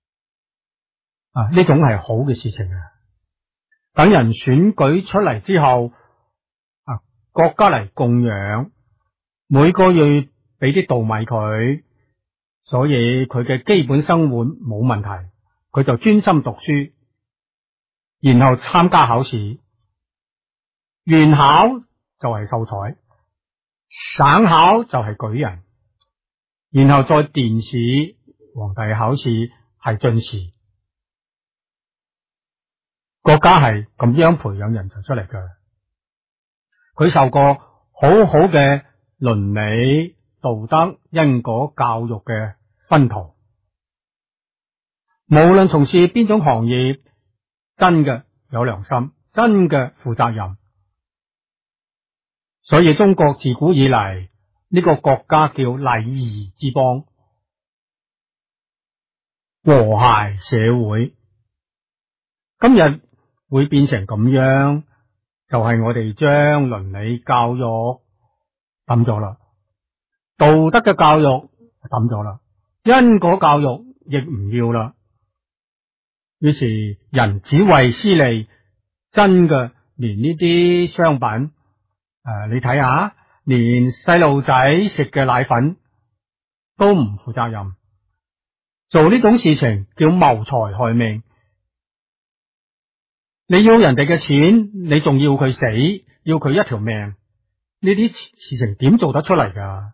呢種係好嘅事情啊！等人選舉出嚟之後，國家嚟供養，每個月俾啲稻米佢，所以佢嘅基本生活冇問題，佢就專心讀書，然後參加考試，縣考就係秀才，省考就係舉人，然後再殿試、皇帝考試係進士。國家係咁樣培養人才出嚟嘅，佢受過好好嘅倫理、道德、因果教育嘅熏陶，無論從事邊種行業，真嘅有良心，真嘅負責任。所以中國自古以嚟呢個國家叫禮儀之邦，和諧社會。今日會變成咁樣，就係我哋將倫理教育抌咗啦，道德嘅教育抌咗啦，因果教育亦唔要啦。於是人只為私利，真嘅連呢啲商品你睇下，連細路仔食嘅奶粉都唔負責任，做呢種事情叫謀財害命。你要人哋嘅錢，你仲要佢死，要佢一條命，呢啲事情點做得出嚟㗎？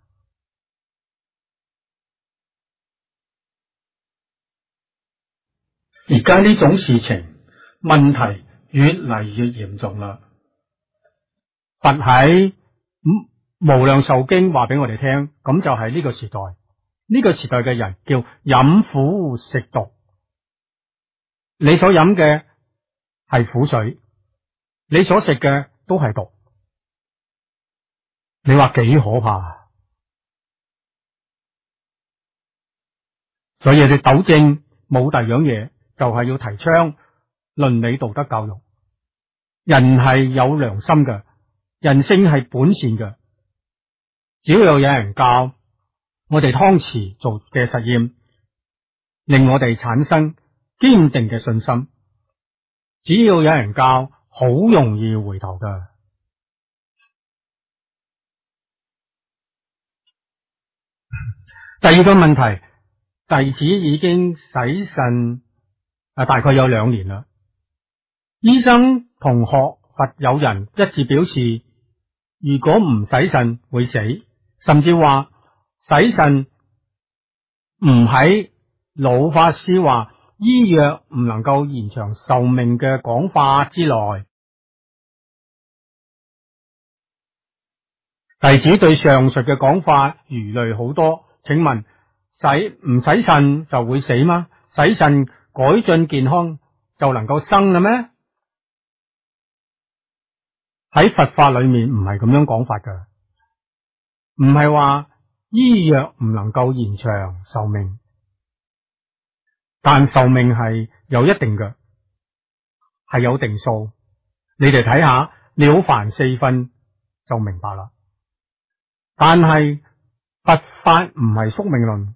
而家呢種事情問題越嚟越嚴重啦。佛喺無量壽經話俾我哋聽，咁就係呢個時代，呢個時代嘅人叫飲苦食毒。你所飲嘅係苦水，你所食嘅都係毒，你話幾可怕？所以你糾正冇第二樣嘢，就係要提倡倫理道德教育。人係有良心嘅，人性係本善嘅，只要有人教我哋湯匙做嘅實驗，令我哋產生堅定嘅信心。只要有人教，好容易回頭㗎。第二個問題，弟子已經洗腎大概有2年啦。醫生同學佛有人一致表示，如果唔洗腎會死，甚至話洗腎唔喺老法師話醫藥唔能夠延長壽命嘅講法之內。弟子對上述嘅講法疑慮好多，請問唔洗腎就會死嗎？洗腎改進健康就能夠生啦咩？喺佛法裏面唔係咁樣講法㗎，唔係話醫藥唔能夠延長壽命，但壽命係有一定嘅，係有定數。你哋睇下《了凡四訓》就明白啦。但係佛法唔係宿命論，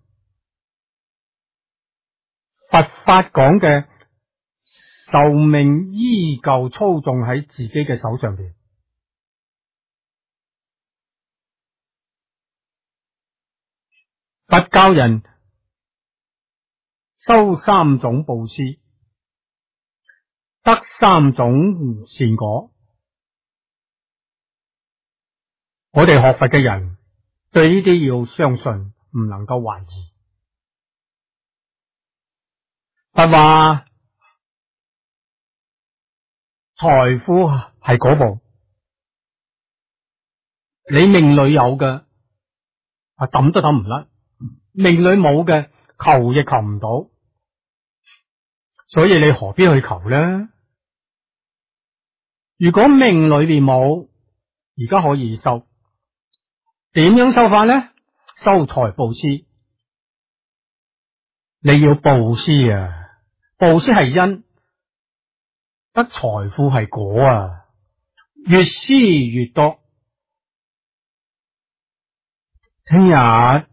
佛法講嘅壽命依舊操縱喺自己嘅手上邊。佛教人修三種布施，得三種善果。我哋學佛嘅人對呢啲要相信，唔能夠懷疑。佛話財富係嗰部，你命裏有嘅抌都抌唔甩，命裏冇嘅求亦求唔到，所以你何必去求呢？如果命裏邊冇，而家可以修，點樣修法呢？修財布施，你要布施啊！布施係因，得財富係果啊！越施越多。聽日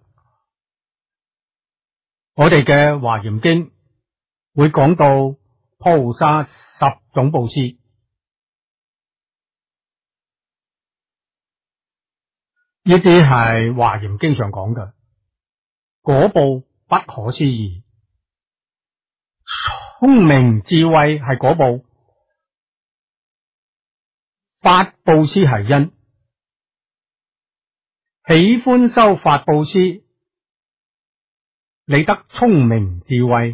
我哋嘅華嚴經會講到菩薩10種布施，呢啲係華嚴經上講嘅，果報不可思議，聰明智慧係果報，法布施係因，喜歡修法布施，你得聰明智慧。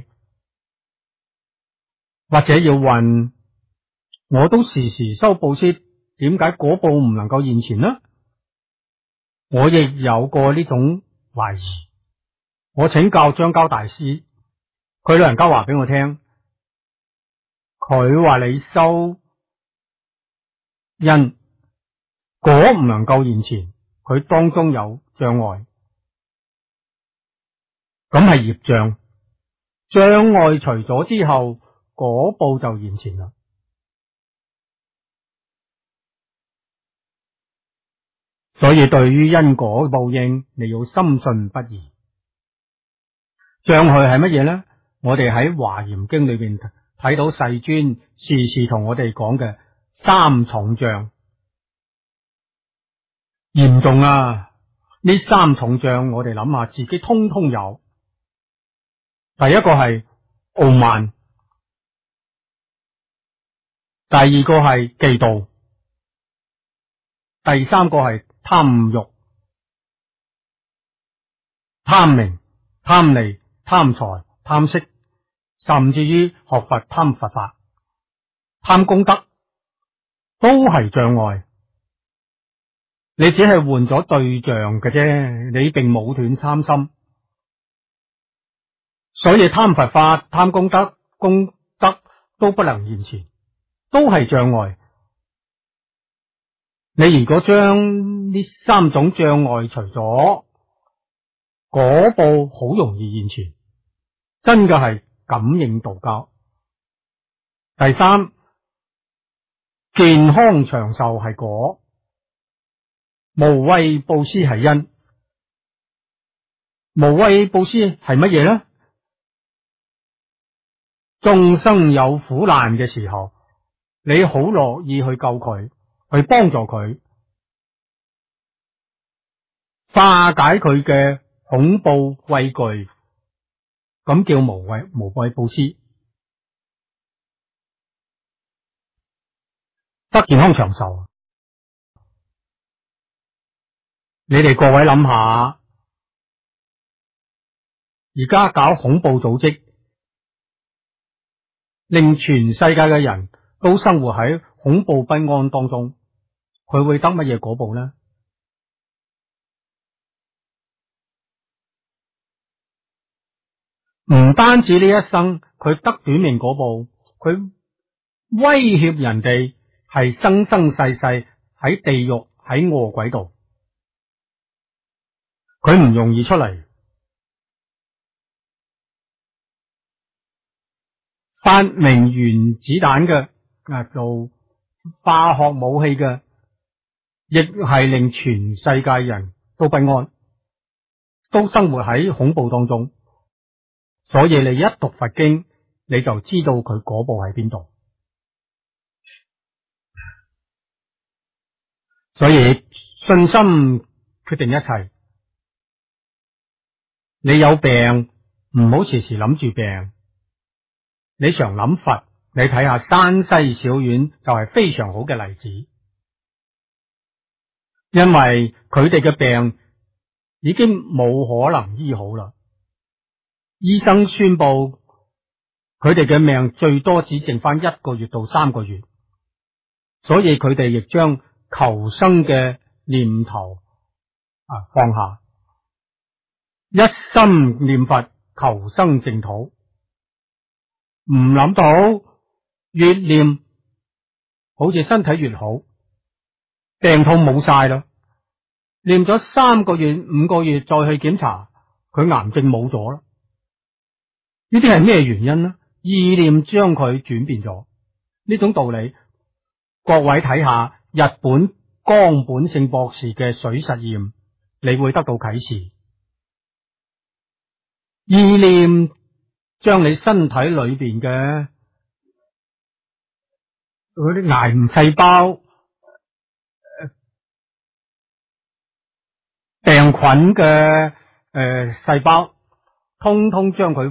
或者要問，我都時時修布施，點解果報唔能夠現前呢？我亦有過呢種懷疑。我請教張交大師，佢老人家話俾我聽，佢話你修因果唔能夠現前，佢當中有障礙，咁係業障。障礙除咗之後，果報就現前啦。所以對於因果報應，你要深信不疑。障礙係乜嘢呢？我哋喺華嚴經裏邊睇到世尊時時同我哋講嘅三重障，嚴重啊！呢三重障我哋諗下自己通通有。第一個係傲慢，第二個係嫉妒，第三個係貪欲、貪名、貪利、貪財、貪色，甚至於學佛貪佛法、貪功德，都係障礙。你只係換咗對象嘅啫，你並冇斷貪心。所以貪佛法、貪功德、功德都不能現前，都係障礙。你如果將呢三種障礙除咗，果報好容易現前，真嘅係感應道交。第三，健康長壽係果，無畏布施係因。無畏布施係乜嘢呢？眾生有苦難嘅時候，你好樂意去救佢，去幫助佢，化解佢嘅恐怖畏懼，咁叫無畏布施。得健康長壽。你哋各位諗下，而家搞恐怖組織， 令全世界嘅人都生活喺恐怖不安當中，佢會得乜嘢果報呢？唔單止呢一生佢得短命果報，佢威脅人哋係生生世世喺地獄喺餓鬼度，佢唔容易出嚟。發明原子彈嘅做化學武器嘅，亦係令全世界人都不安，都生活喺恐怖當中。所以你一讀佛經，你就知道佢果報喺邊度。所以信心決定一切。你有病唔好時時諗住病，你常諗佛。你睇下山西小院就係非常好嘅例子，因為佢哋嘅病已經冇可能醫好啦。醫生宣布佢哋嘅命最多只剩翻1個月到3個月，所以佢哋亦將求生嘅念頭放下，一心念佛求生淨土。唔諗到越念好似身體越好，病痛冇晒啦。念咗3個月、5個月再去檢查，佢癌症冇咗啦。呢啲係咩原因呢？意念將佢轉變咗。呢種道理，各位睇下日本江本勝博士嘅水實驗，你會得到啟示。意念將你身體裏邊嘅嗰啲癌細胞、病菌嘅細胞，通通將佢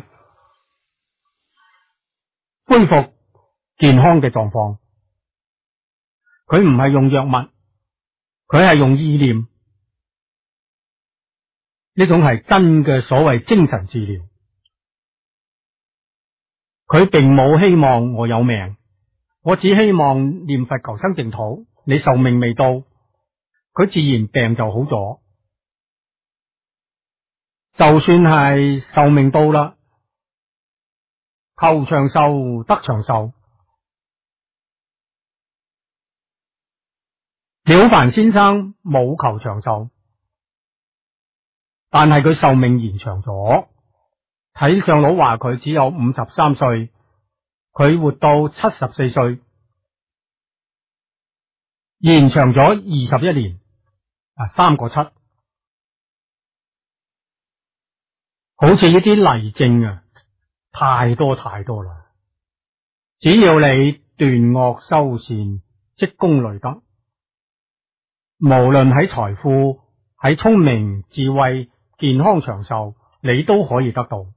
恢復健康嘅狀況。佢唔係用藥物，佢係用意念。呢種係真嘅所謂精神治療。佢並冇希望我有命，我只希望念佛求生淨土。你壽命未到，佢自然病就好咗。就算係壽命到啦，求長壽得長壽。了凡先生冇求長壽，但係佢壽命延長咗。睇相佬話佢只有53歲，佢活到74歲，延長咗21年，3個7。好似呢啲例證太多太多啦。只要你斷惡修善，積功累德，無論喺財富、喺聰明、智慧、健康長壽，你都可以得到。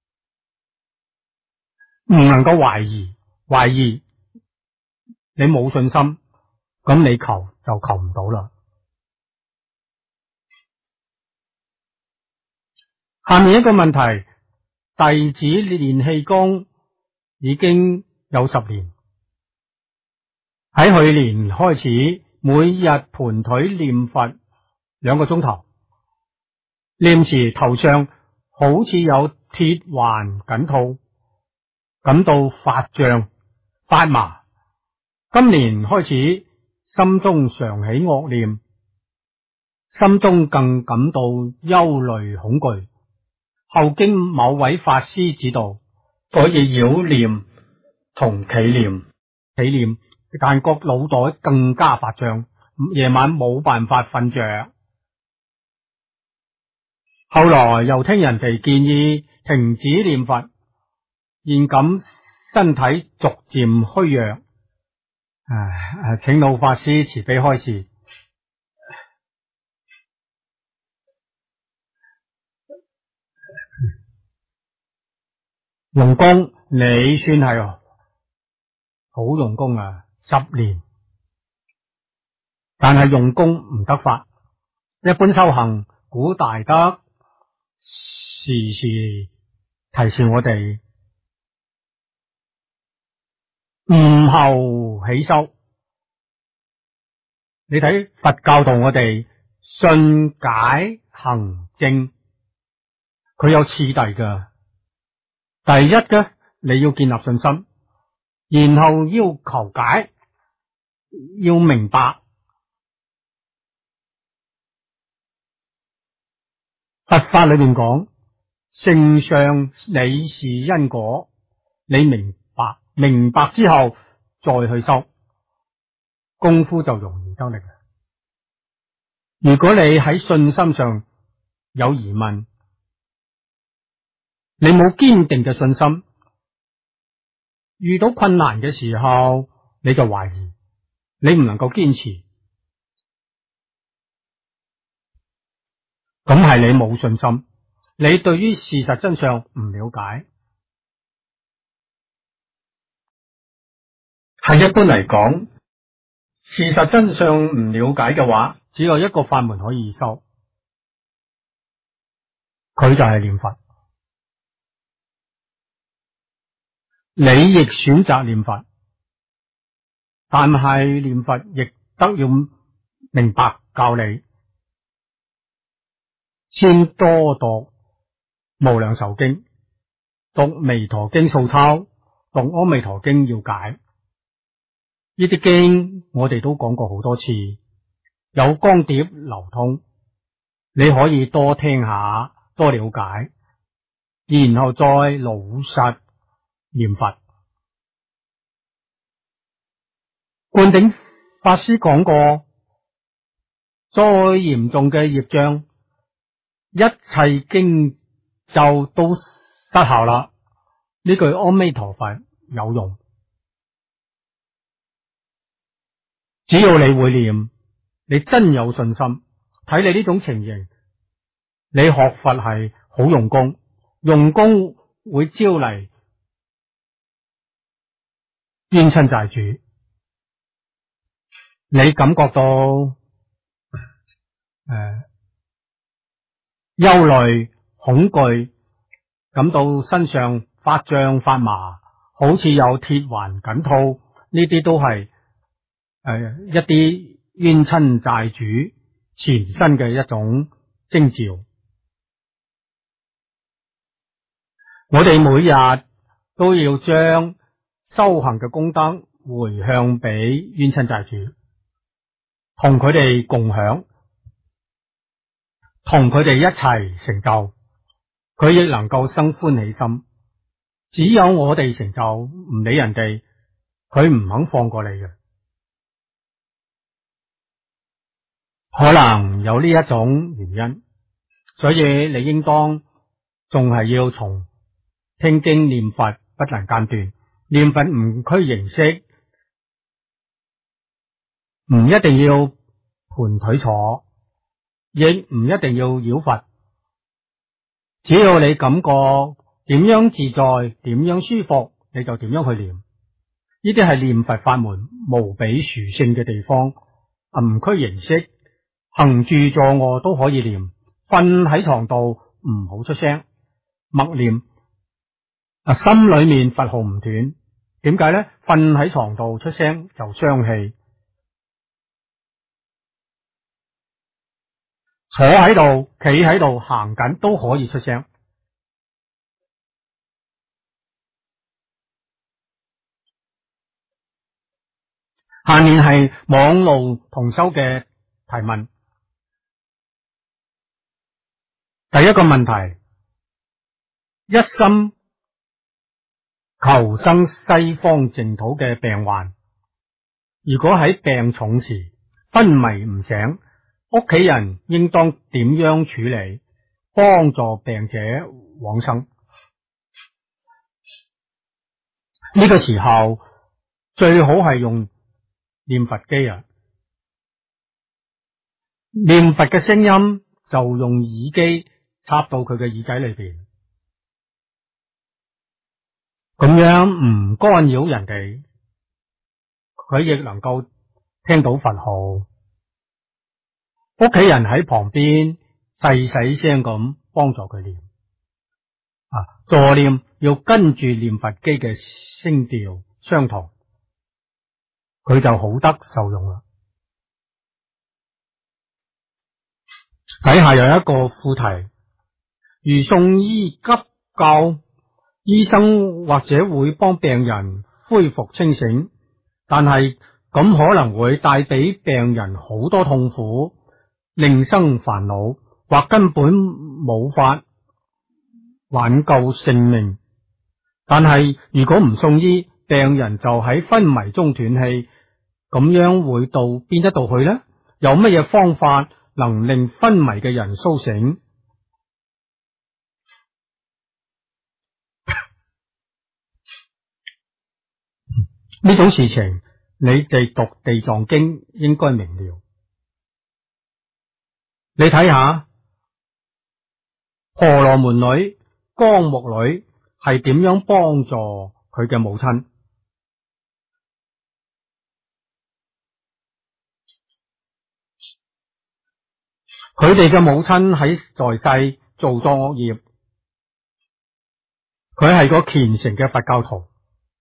唔能夠懷疑你冇信心，咁你求就求唔到啦。下面一個問題，弟子練氣功已經有10年，喺去年開始每日盤腿念佛2個鐘頭，念時頭上好似有鐵環緊套，感到發脹發麻。今年開始心中常起惡念，心中更感到憂慮恐懼。後經某位法師指導，可以繞念同企念，但個腦袋更加發脹，夜晚冇辦法瞓着。後來又聽人哋建議停止念佛，現感身體逐漸虛弱。請老法師慈悲開示。用功你算係好用功10年，但係用功唔得法。一般修行古大德時時提示我哋， 悟後起修。你睇佛教同我哋信解行證，佢有次第㗎。第一嘅，你要建立信心，然後要求解，要明白。佛法裏面講，性相理是因果，你明白之後再去修，功夫就容易得力。如果你喺信心上有疑問，你冇堅定嘅信心，遇到困難嘅時候你就懷疑，你唔能夠堅持，咁係你冇信心，你對於事實真相唔了解。係一般嚟講，事實真相唔了解嘅話，只有一個法門可以修，佢就係念佛。你亦選擇念佛，但係念佛亦得要明白教理，先多讀無量壽經，讀彌陀經素抄，讀阿彌陀經要解。呢啲經我哋都講過好多次，有光碟流通，你可以多聽下，多了解，然後再老實念佛。灌頂法師講過，再嚴重嘅業障，一切經咒都失效啦。呢句阿彌陀佛有用，只要你會念，你真有信心，睇你呢種情形，你學佛係好用功，用功會招嚟冤親債主。你感覺到憂慮、恐懼，感到身上發脹發麻，好似有鐵環緊套，呢啲都係一啲冤親債主纏身嘅一種徵兆。我哋每日都要將修行嘅功德回向俾冤親債主，同佢哋共享，同佢哋一齊成就，佢亦能夠生歡喜心。只有我哋成就，唔理人哋，佢唔肯放過你嘅。可能有呢一種原因，所以你應當仲係要從聽經念佛不能間斷，念佛唔拘形式，唔一定要盤腿坐，亦唔一定要繞佛，只要你感覺點樣自在，點樣舒服，你就點樣去念。呢啲係念佛法門無比殊勝嘅地方，唔拘形式，行住坐臥都可以念，瞓喺床度唔好出聲，默念，心裏面佛號唔斷。點解呢？瞓喺床度出聲就傷氣，坐喺度、企喺度、行緊都可以出聲。下面係網路同修嘅提問。第一個問題，一心求生西方淨土嘅病患，如果喺病重時昏迷唔醒，屋企人應當點樣處理，幫助病者往生？呢個時候最好係用念佛機啊！念佛嘅聲音就用耳機插到佢嘅耳仔裏邊，咁樣唔干擾人哋，佢亦能夠聽到佛號。屋企人喺旁邊細細聲咁幫助佢念。助念要跟住念佛機嘅聲調相同， 佢就好得受用啦。底下有一個副題：如送醫急救，醫生或者會幫病人恢復清醒，但係咁可能會帶俾病人好多痛苦，令生煩惱，或根本冇法挽救性命。但係如果唔送醫，病人就喺昏迷中斷氣，咁樣會到邊一度去呢？有乜嘢方法能令昏迷嘅人蘇醒？呢種事情你哋讀地藏經應該明了。你睇下婆羅門女、光目女係點樣幫助佢嘅母親？佢哋嘅母親喺在世做咗惡業，佢係個虔誠嘅佛教徒，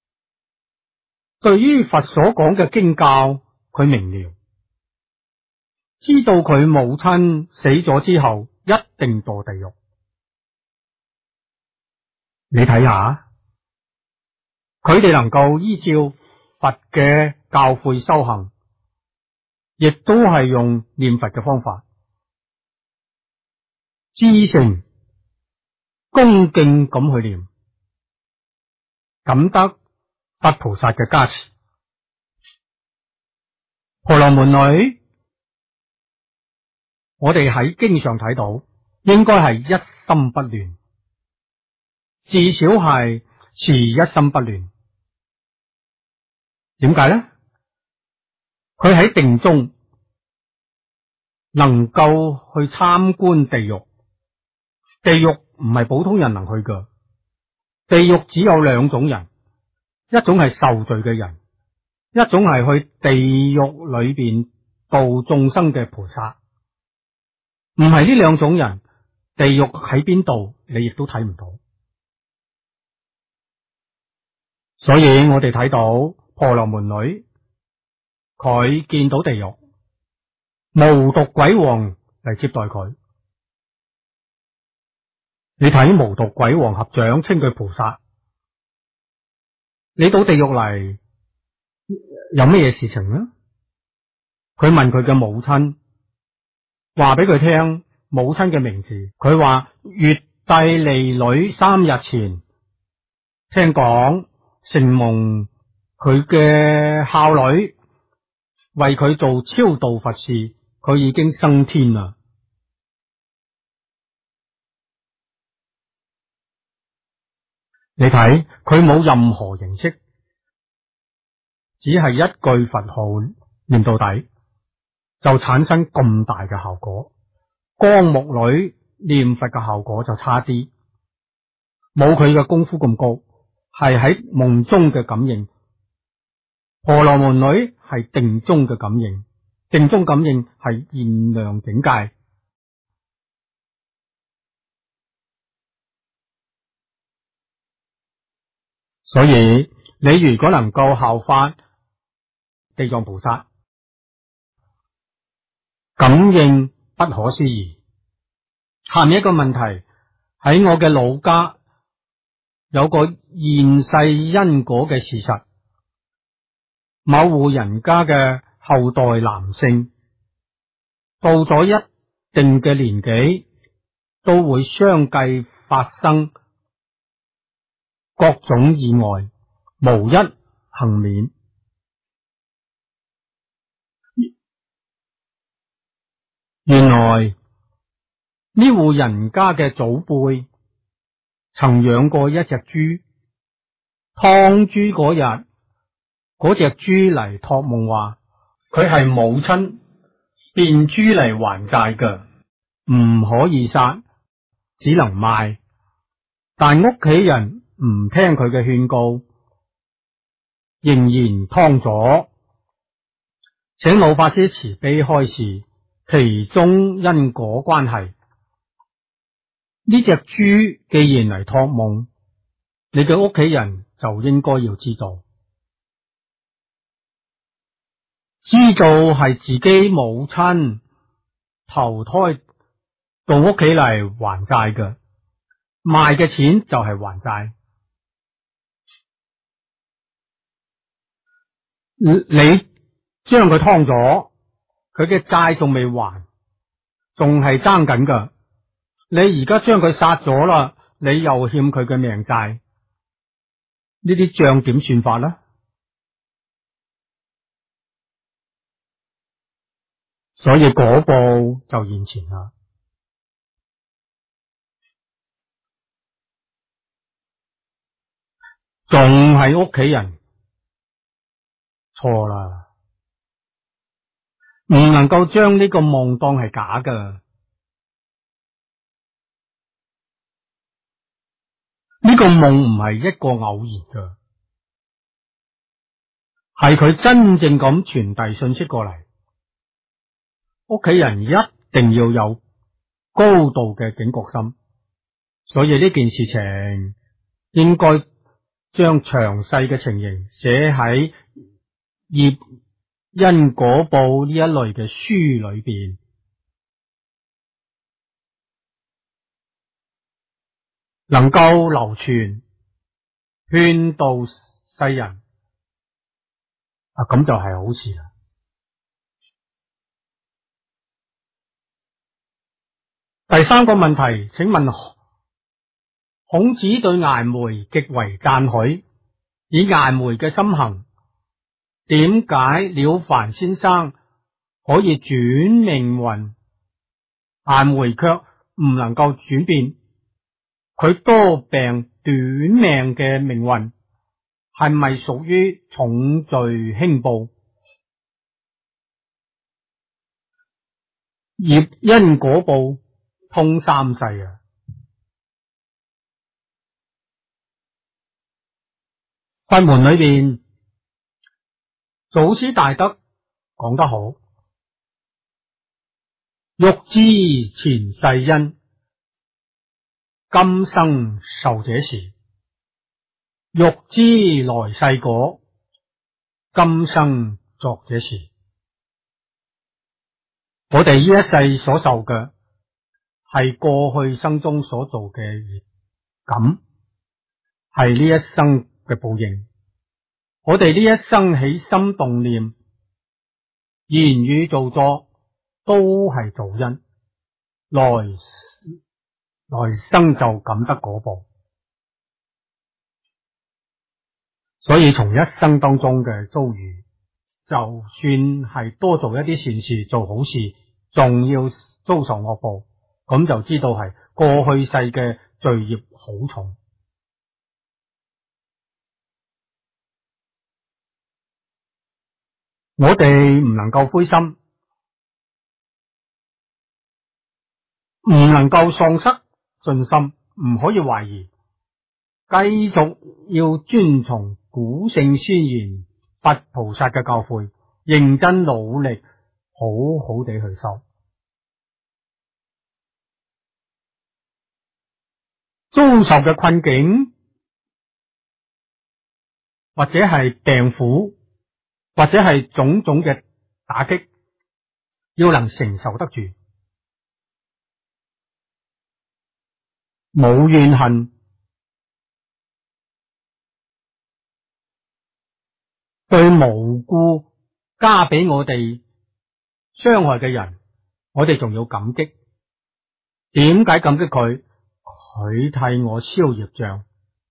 對於佛所講嘅經教佢明了，知道佢母親死咗之後一定墮地獄。你睇下，佢哋能夠依照佛嘅教誨修行，亦都係用念佛嘅方法，至誠恭敬咁去念，感得佛菩薩嘅加持。婆羅門女，我哋喺經上睇到，應該係一心不亂，至少係持一心不亂。點解呢？佢喺定中能夠去參觀地獄，地獄唔係普通人能去㗎，地獄只有兩種人，一種係受罪嘅人，一種係去地獄裏邊度眾生嘅菩薩。唔係呢兩種人，地獄喺邊度，你亦都睇唔到。所以我哋睇到婆羅門女，佢見到地獄，無毒鬼王嚟接待佢。你睇無毒鬼王合掌稱佢菩薩，你到地獄嚟有咩嘢事情呢？佢問佢嘅母親，話俾佢聽母親嘅名字。佢話月帝利女3日前聽講承蒙佢嘅孝女為佢做超度佛事，佢已經升天啦。你睇佢冇任何形式，只係一句佛號念到底，就產生咁大嘅效果。光目女念佛嘅效果就差啲，冇佢嘅功夫咁高，係喺夢中嘅感應。婆羅門女係定中嘅感應，定中感應係現量境界。所以你如果能夠效法地藏菩薩，感應不可思議。下面一個問題，喺我嘅老家有個現世因果嘅事實，某戶人家嘅後代男性到咗一定嘅年紀，都會相繼發生各種意外，無一幸免。原來呢戶人家嘅祖輩曾養過一隻豬，劏豬嗰日，嗰隻豬嚟託夢話佢係母親變豬嚟還債㗎，唔可以殺，只能賣。但屋企人唔聽佢嘅勸告，仍然劏咗。請老法師慈悲開示其中因果關係。呢隻豬既然嚟託夢，你嘅屋企人就應該要知道。 知道係自己母親投胎到屋企嚟還債嘅，賣嘅錢就係還債。你將佢劏咗，佢嘅債仲未還，仲係爭緊噶。你而家將佢殺咗啦，你又欠佢嘅命債，呢啲賬點算法呢？所以嗰步就現前啦。仲係屋企人錯啦，唔能夠將呢個夢當係假噶。呢個夢唔係一個偶然噶，係佢真正咁傳遞信息過嚟。屋企人一定要有高度嘅警覺心，所以呢件事情應該將詳細嘅情形寫喺業因果報呢一類嘅書裏邊，能夠流傳，勸導世人，咁就係好事啦。第三個問題，請問孔子對顏回極為讚許，以顏回嘅心行，點解了凡先生可以轉命運，顏回卻唔能夠轉變？佢多病短命嘅命運係咪屬於重罪輕報？業因果報通三世啊！法門裏邊，祖師大德講得好，欲知前世因，今生受者時；欲知來世果，今生作者時。我哋呢一世所受嘅係過去生中所做嘅業感，係呢一生嘅報應。我哋呢一生起心動念、言語造作，都係造因，來生就感得果報。所以從一生當中嘅遭遇，就算係多做一啲善事、做好事，仲要遭受惡報，咁就知道係過去世嘅罪業好重。我哋唔能夠灰心，唔能夠喪失信心，唔可以懷疑，繼續要遵從古聖先賢、佛菩薩嘅教誨，認真努力，好好地去修。遭受嘅困境，或者係病苦，或者係種種嘅打擊，要能承受得住，冇怨恨，對無故加俾我哋傷害嘅人，我哋仲要感激。點解感激佢？佢替我消業障。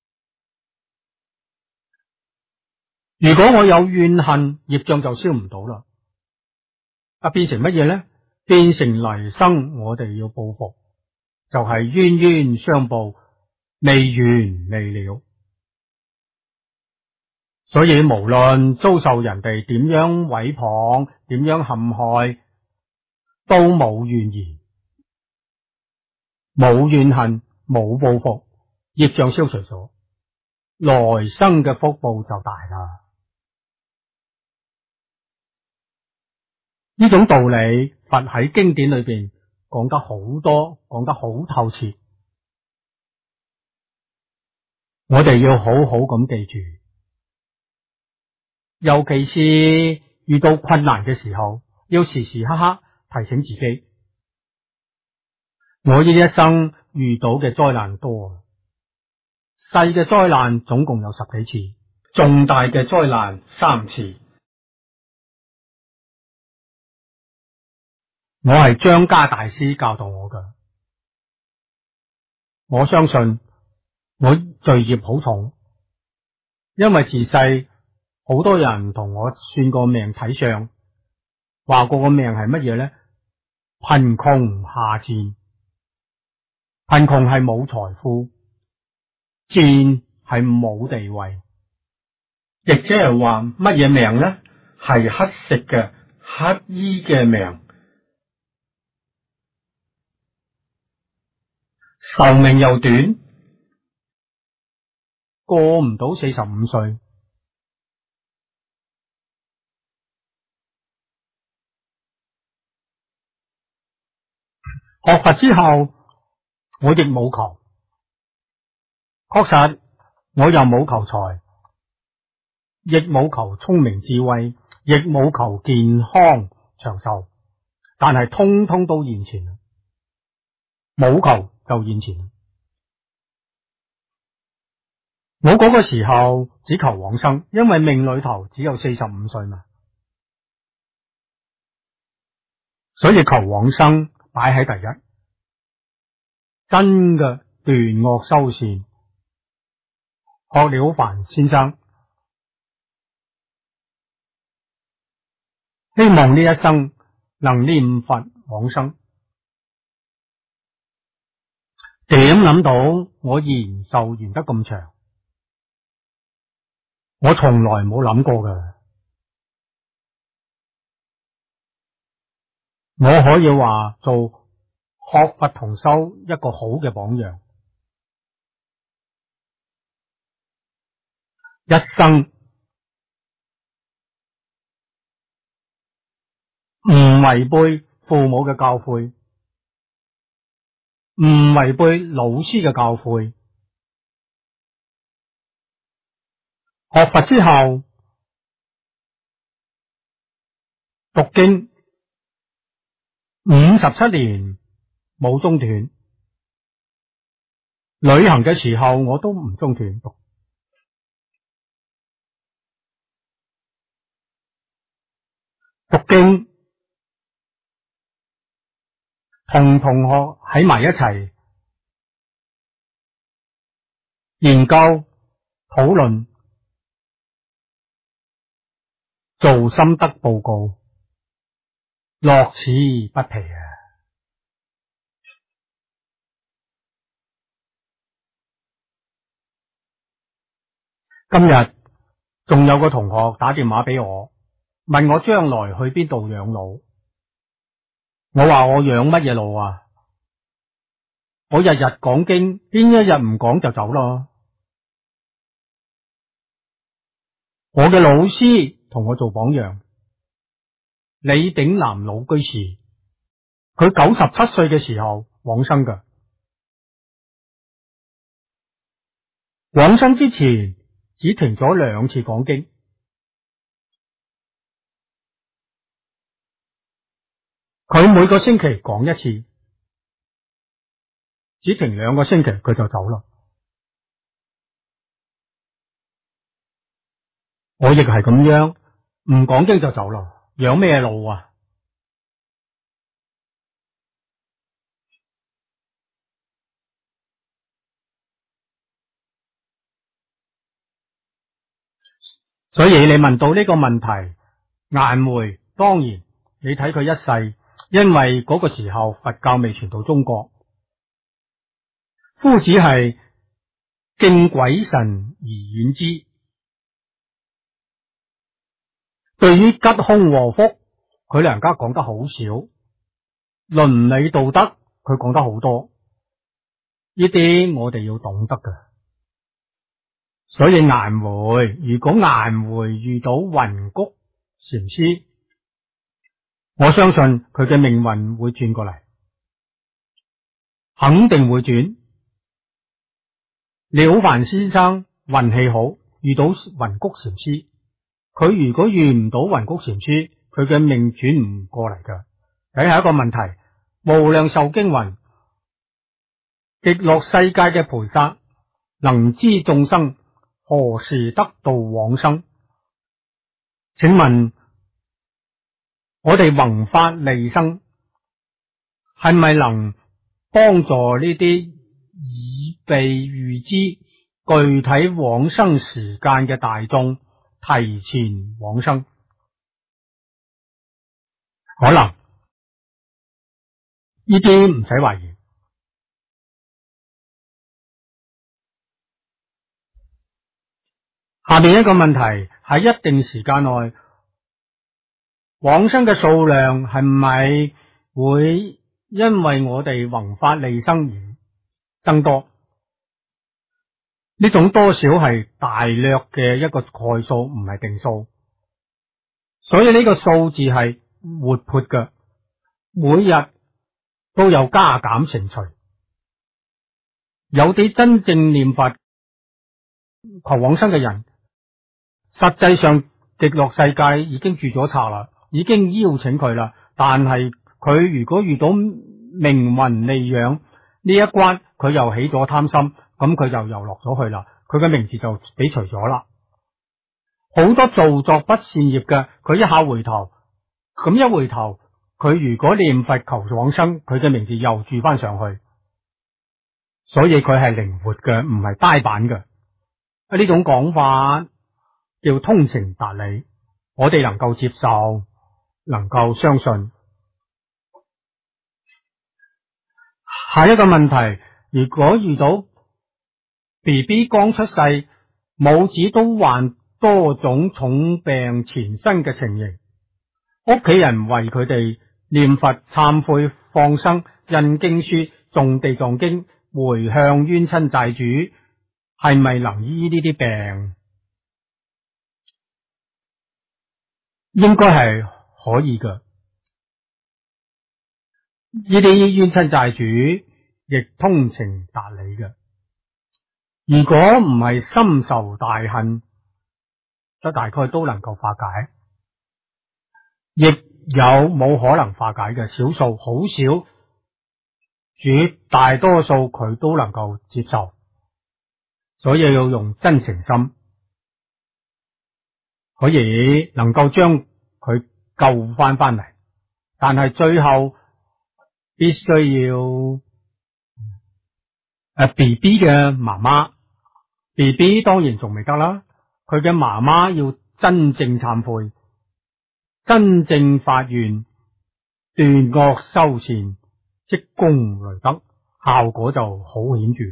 如果我有怨恨，業障就消唔到啦。變成乜嘢呢？變成來生我哋要報復，就係冤冤相報，未完未了。所以無論遭受人哋點樣毀謗，點樣陷害，都冇怨言，冇怨恨，冇報復，業障消除咗，來生嘅福報就大啦。呢種道理，佛喺經典裏邊講得好多，講得好透徹，我哋要好好咁記住。尤其是遇到困難嘅時候，要時時刻刻提醒自己。我呢一生遇到嘅災難多，細嘅災難總共有10幾次，重大嘅災難3次。我係張家大師教導我㗎，我相信我罪孽好重，因為自細好多人同我算過命睇相，話過個命係乜嘢咧？貧窮下賤，貧窮係冇財富，賤係冇地位，亦即係話乜嘢命咧？係乞食嘅、乞衣嘅命。壽命又短，過唔到45歲。學佛之後，我亦冇求，確實我又冇求財，亦冇求聰明智慧，亦冇求健康長壽，但係通通都現前，冇求就現前。我嗰個時候只求往生，因為命裏頭只有45歲嘛，所以求往生擺喺第一。真嘅斷惡修善，學了凡先生，希望呢一生能念佛往生。點諗到我延壽延得咁長？我從來冇諗過嘅。我可以話做學佛同修一個好嘅榜樣，一生唔違背父母嘅教誨，唔違背老師嘅教誨。學佛之後讀經57年冇中斷，旅行嘅時候我都唔中斷讀。讀經同同學喺埋一齊研究討論，做心得報告，樂此不疲啊！今日仲有個同學打電話俾我，問我將來去邊度養老。我話我養乜嘢老啊？我日日講經，邊一日唔講就走咯。我嘅老師同我做榜樣，李炳南老居士，佢97歲嘅時候往生㗎。往生之前只停咗2次講經，佢每個星期講1次，只停2個星期佢就走啦。我亦係咁樣，唔講經就走啦，養咩老啊？所以你問到呢個問題，顏回當然你睇佢一世，因為嗰個時候佛教未傳到中國，夫子係敬鬼神而遠之，對於吉凶禍福佢老人家講得好少，倫理道德佢講得好多，呢啲我哋要懂得㗎。所以顏回，如果顏回遇到雲谷禪師，我相信佢嘅命運會轉過嚟，肯定會轉。了凡先生運氣好，遇到雲谷禪師， 佢如果遇唔到雲谷禪師，佢嘅命轉唔過嚟㗎。睇下一個問題，無量壽經云：極樂世界嘅菩薩能知眾生何時得度往生？請問我哋弘法利生係咪能幫助呢啲已被預知具體往生時間嘅大眾提前往生？可能，呢啲唔使懷疑。下面一個問題，喺一定時間內往生嘅數量係咪會因為我哋弘法利生而增多？呢種多少係大略嘅一個概數，唔係定數，所以呢個數字係活潑嘅，每日都有加減乘除。有啲真正念佛求往生嘅人，實際上極樂世界已經註咗冊啦，已經邀請佢啦，但係佢如果遇到名聞利養呢一關，佢又起咗貪心，咁佢就又落咗去啦，佢嘅名字就俾除咗啦。好多做作不善業嘅，佢一下回頭，咁一回頭，佢如果念佛求往生，佢嘅名字又注翻上去，所以佢係靈活嘅，唔係呆板嘅。呢種講法叫通情達理，我哋能夠接受，能夠相信。下一個問題，如果遇到 BB 剛出世，母子都患多種重病纏身嘅情形，屋企人為佢哋念佛、懺悔、放生、印經書、誦地藏經、回向冤親債主，係咪能醫呢啲病？應該係可以嘅。呢啲冤親債主亦通情達理嘅。如果唔係深仇大恨，則大概都能夠化解。亦有冇可能化解嘅，少數，好少，絕大多數佢都能夠接受。所以要用真誠心，可以能夠將佢救翻嚟，但係最後必須要BB 嘅媽媽 ，BB 當然仲未得啦，佢嘅媽媽要真正懺悔，真正發願，斷惡修善，積功累德，效果就好顯著。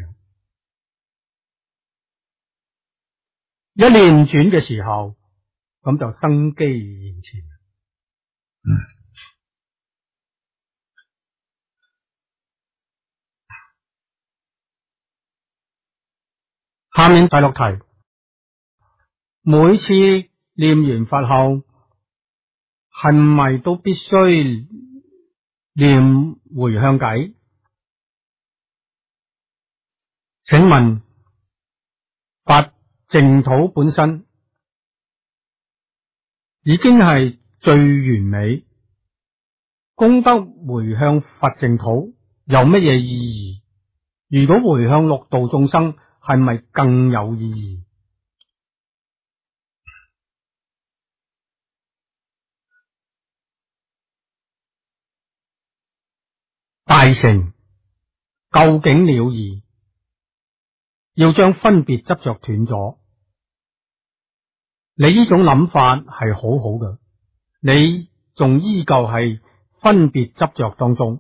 一念轉嘅時候，咁就生機現前。下面第六題，每次念完佛後，係咪都必須念回向偈？請問佛淨土本身已經係最完美，功德回向佛淨土有乜嘢意義？如果回向六道眾生，係咪更有意義？大乘究竟了義，要將分別執着斷咗。你呢種諗法係好好嘅，你仲依舊係分別執着當中，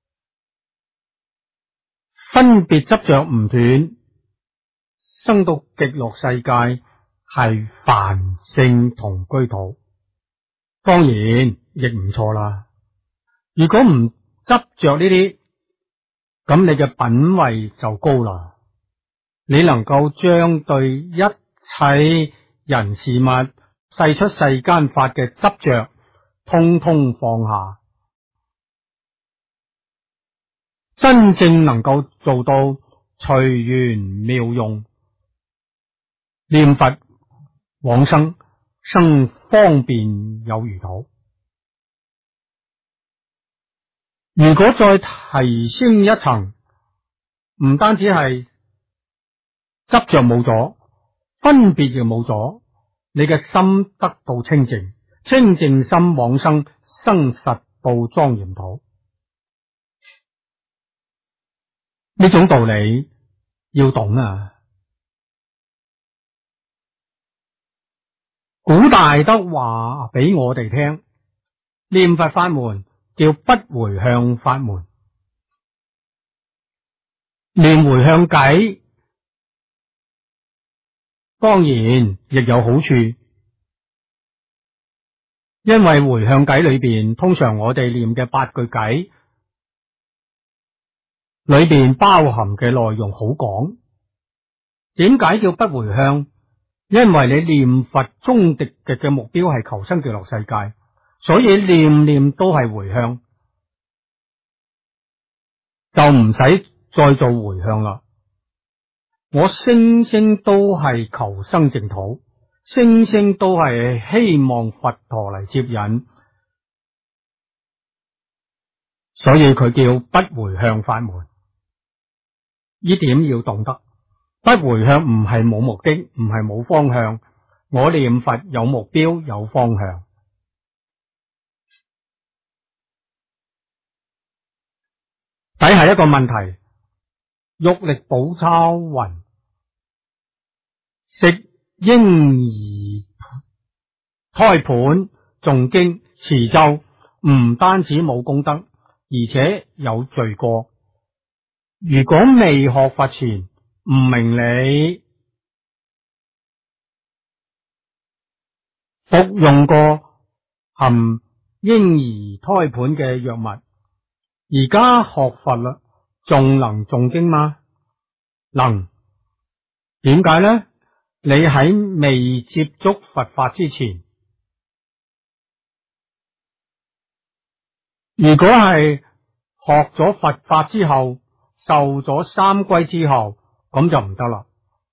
分別執着唔斷，生到極樂世界係凡聖同居土，當然亦唔錯啦。如果唔執着呢啲，咁你嘅品位就高啦。你能夠將對一切人事物、世出世間法嘅執着，通通放下，真正能夠做到隨緣妙用，念佛往生生方便有餘土。如果再提升一層，唔單止係執着冇咗，分別亦冇咗，你嘅心得到清淨，清淨心往生，生實報莊嚴土。呢種道理要懂啊！古大德話俾我哋聽，念佛法門叫不回向法門，念回向偈當然亦有好處，因為回向偈裏邊通常我哋念嘅8句偈裏邊包含嘅內容好廣。點解叫不回向？因為你念佛終極嘅目標係求生極樂世界，所以念念都係回向，就唔使再做回向啦。我聲聲都係求生淨土，聲聲都係希望佛陀嚟接引，所以佢叫不回向法門。呢點要懂得，不回向唔係冇目的，唔係冇方向。我念佛有目標，有方向。底下一個問題，玉力寶鈔云：食嬰兒胎盤誦經持咒，唔單止冇功德，而且有罪過。如果未學佛前唔明理，服用過含嬰兒胎盤嘅藥物，而家學佛啦，仲能誦經嗎？能。點解呢？你喺未接觸佛法之前，如果係學咗佛法之後，受咗三歸之後，咁就唔得啦，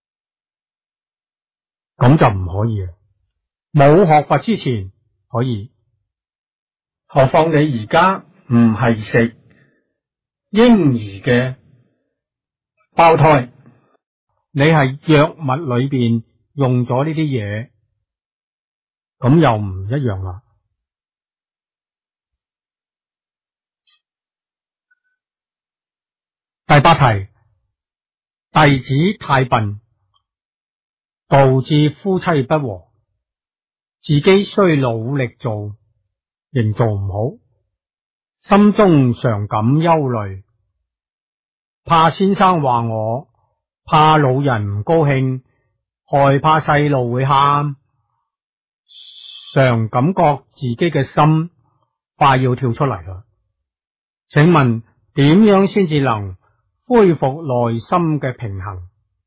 咁就唔可以。冇學佛之前可以，何況你而家唔係食嬰兒嘅胞胎，你係藥物裏邊用咗呢啲嘢，咁又唔一樣啦。第8題，弟子太笨，導致夫妻不和，自己雖努力做，仍做唔好，心中常感憂慮，怕先生話我，怕老人唔高興，害怕細路會喊，常感覺自己嘅心快要跳出嚟啦。請問點樣先至能恢復內心嘅平衡？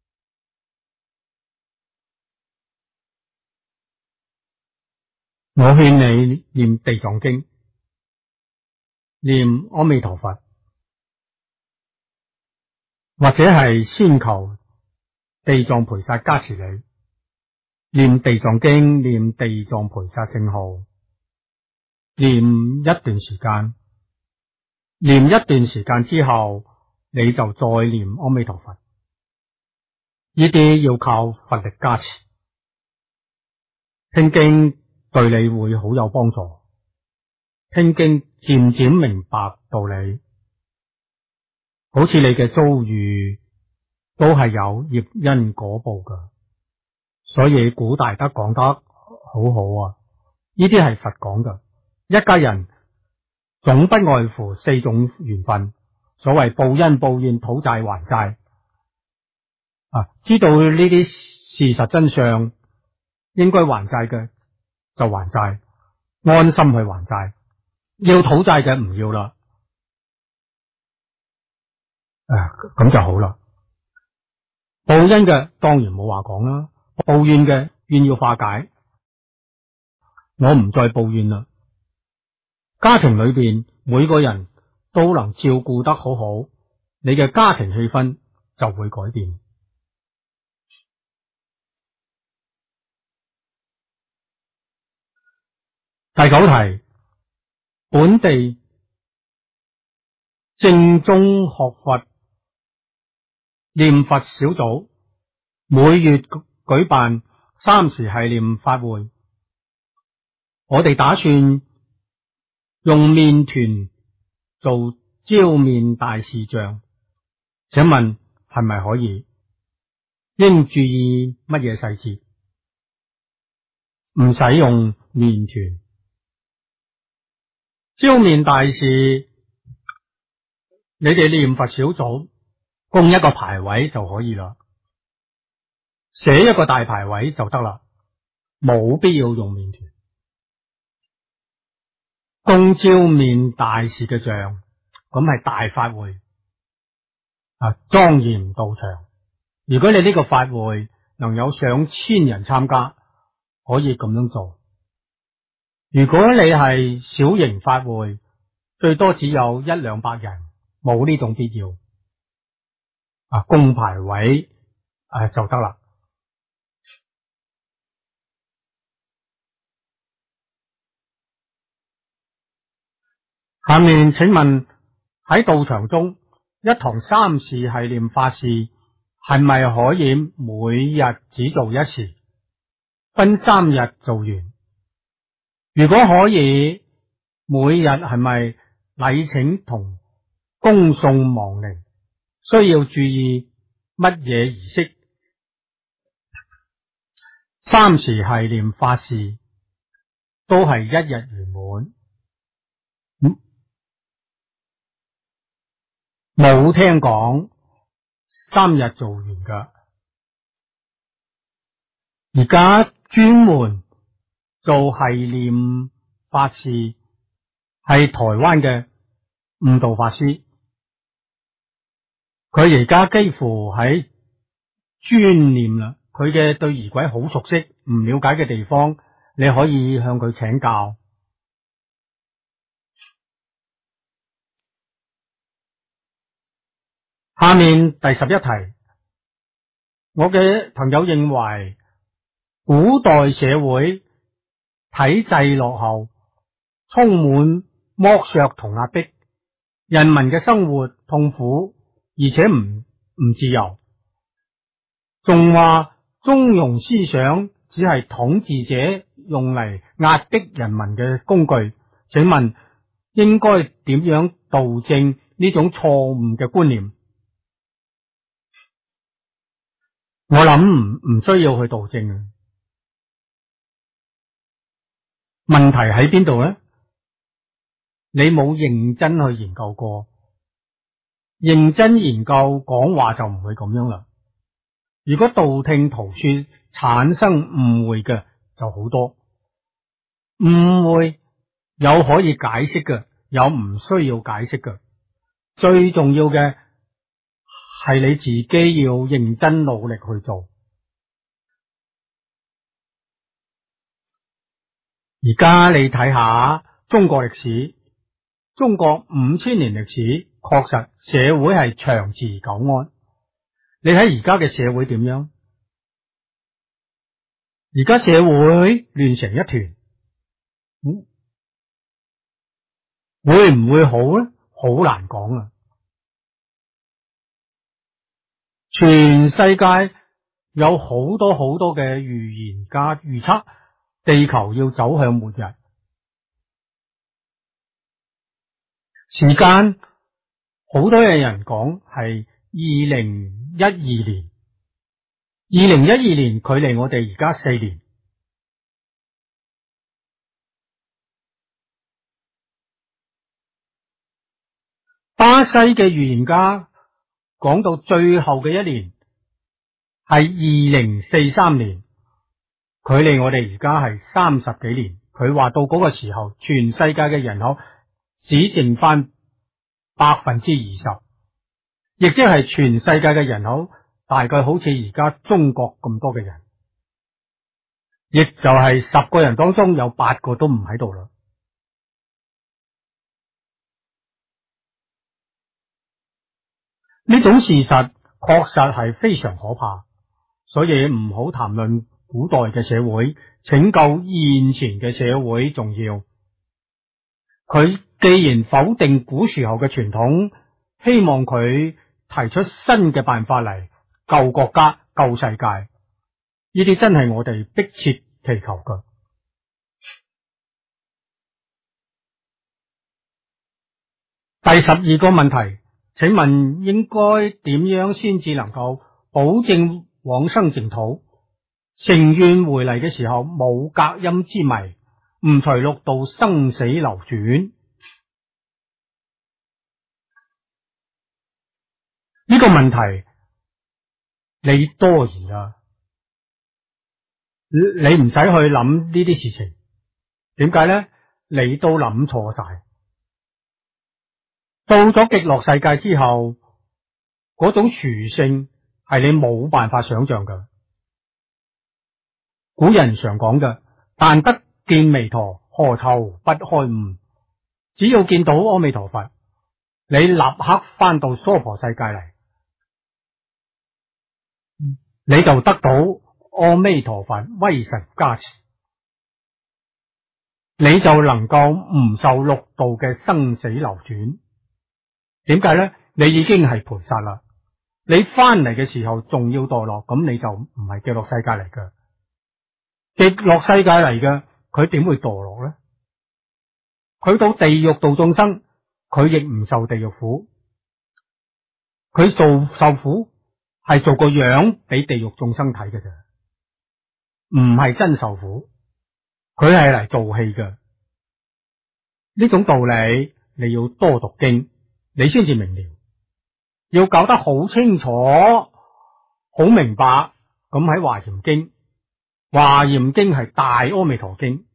我勸你念地藏經，念阿彌陀佛，或者係先求地藏菩薩加持你，念地藏經，念地藏菩薩聖號，念一段時間，念一段時間之後，你就再念阿彌陀佛。呢啲要靠佛力加持，聽經對你會好有幫助，聽經漸漸明白道理，好似你嘅遭遇都係有業因果報噶，所以古大德講得好好啊！呢啲係佛講噶，一家人總不外乎4種緣分，所謂報恩報怨、討債還債啊！知道呢啲事實真相，應該還債嘅就還債，安心去還債。要討債嘅唔要啦，咁就好啦。報恩嘅當然冇話講啦，報怨嘅願要化解，我唔再報怨啦。家庭裏邊每個人都能照顧得好好，你嘅家庭氣氛就會改變。 第九題，本地正宗學佛念佛小組每月舉辦3時繫念法會，我哋打算用麵團做焦面大士像，請問係咪可以？應注意乜嘢細節？唔使用麵團，焦面大士，你哋念佛小組供一個牌位就可以啦，寫一個大牌位就得啦，冇必要用麵團。供焦面大士嘅像，咁係大法會莊嚴道場。如果你呢個法會能有上千人參加，可以咁樣做。如果你係小型法會，最多只有100-200人，冇呢種必要。供牌位就得啦。下面請問喺道場中一堂3時繫念法事係咪可以每日只做1時，分3日做完？如果可以，每日係咪禮請同恭送亡靈需要注意乜嘢儀式？3時繫念法事都係1日圓滿，冇聽講3日做完噶。而家專門做繫念法事係台灣嘅悟道法師，佢而家幾乎喺專念啦。佢嘅對儀軌好熟悉，唔了解嘅地方你可以向佢請教。下面第11題，我嘅朋友認為古代社會體制落後，充滿剝削同壓迫，人民嘅生活痛苦，而且唔自由，仲話中庸思想只係統治者用嚟壓迫人民嘅工具，請問應該點樣導正呢種錯誤嘅觀念？我諗唔需要去導正啊。問題喺邊度呢？你冇認真去研究過，認真研究講話就唔會咁樣啦。如果道聽途說產生誤會嘅就好多，誤會有可以解釋嘅，有唔需要解釋嘅。最重要嘅係你自己要認真努力去做。而家你睇下中國歷史，中國5000年歷史，確實社會係長治久安。你睇而家嘅社會點樣？而家社會亂成一團，會唔會好呢？好難講啊！全世界有好多嘅預言家預測地球要走向末日。時間好多嘅人講係2012年，2012年距離我哋而家4年。巴西嘅預言家講到最後嘅一年係2043年，距離我哋而家係30幾年。佢話到嗰個時候，全世界嘅人口只剩翻20%，亦即係全世界嘅人口大概好似而家中國咁多嘅人，亦就係10個人當中有8個都唔喺度啦。呢種事實確實係非常可怕，所以唔好談論古代嘅社會，拯救現前嘅社會重要。佢既然否定古時候嘅傳統，希望佢提出新嘅辦法嚟救國家、救世界。呢啲真係我哋迫切祈求嘅。第12個問題，請問應該點樣先至能夠保證往生淨土？成願回嚟嘅時候冇隔陰之迷，唔隨六道生死流轉。呢個問題你多疑啦，你唔使去諗呢啲事情。點解呢？你都諗錯晒。到咗極樂世界之後，嗰種殊勝係你冇辦法想象嘅。古人常講嘅，但得見彌陀，何愁不開悟？只要見到阿彌陀佛，你立刻翻到娑婆世界嚟，你就得到阿彌陀佛威神加持，你就能夠唔受六道嘅生死流轉。點解呢？你已經係菩薩啦，你翻嚟嘅時候仲要墮落，咁你就唔係極樂世界嚟嘅。極樂世界嚟嘅，佢點會墮落呢？佢到地獄度眾生，佢亦唔受地獄苦，佢受苦係做個樣俾地獄眾生睇嘅啫，唔係真受苦，佢係嚟做戲嘅。呢種道理你要多讀經，你先至明了，要搞得好清楚、好明白。咁喺華嚴經，華嚴經係大阿彌陀經，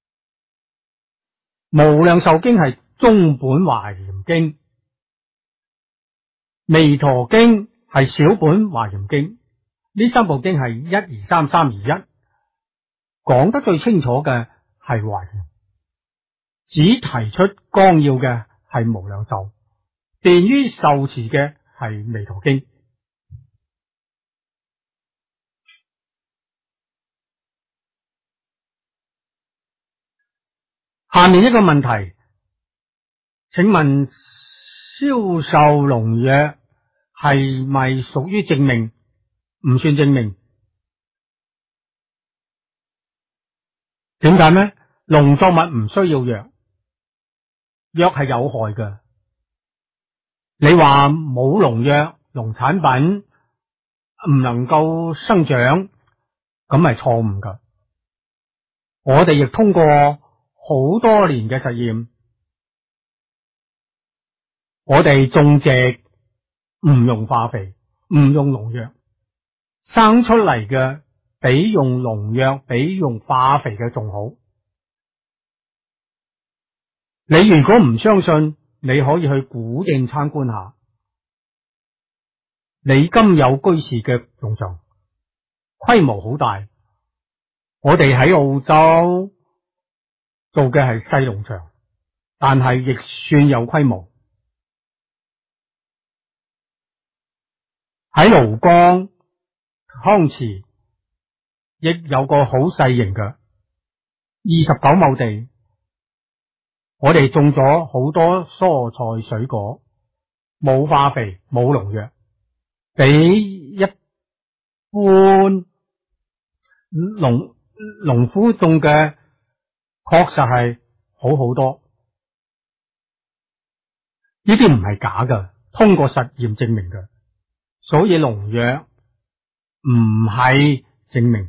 無量壽經係中本華嚴經，彌陀經係小本華嚴經。呢三部經係1、2、3、3、2、1，講得最清楚嘅係華嚴，只提出綱要嘅係無量壽，便於受持嘅係彌陀經。下面一個問題，請問銷售農藥係咪屬於正命？唔算正命。點解呢？農作物唔需要藥，藥係有害嘅。你話冇農藥，農產品唔能夠生長，咁係錯誤噶。我哋亦通過好多年嘅實驗，我哋種植唔用化肥，唔用農藥，生出嚟嘅比用農藥、比用化肥嘅仲好。你如果唔相信，你可以去古應參觀下李金友居士嘅農場，規模好大。我哋喺澳洲做嘅係細農場，但係亦算有規模。喺廬江康池亦有個好細型嘅29畝地，我哋種咗好多蔬菜水果，冇化肥，冇農藥，比一般農夫種嘅確實係好好多。呢啲唔係假嘅，通過實驗證明嘅，所以農藥唔係證明。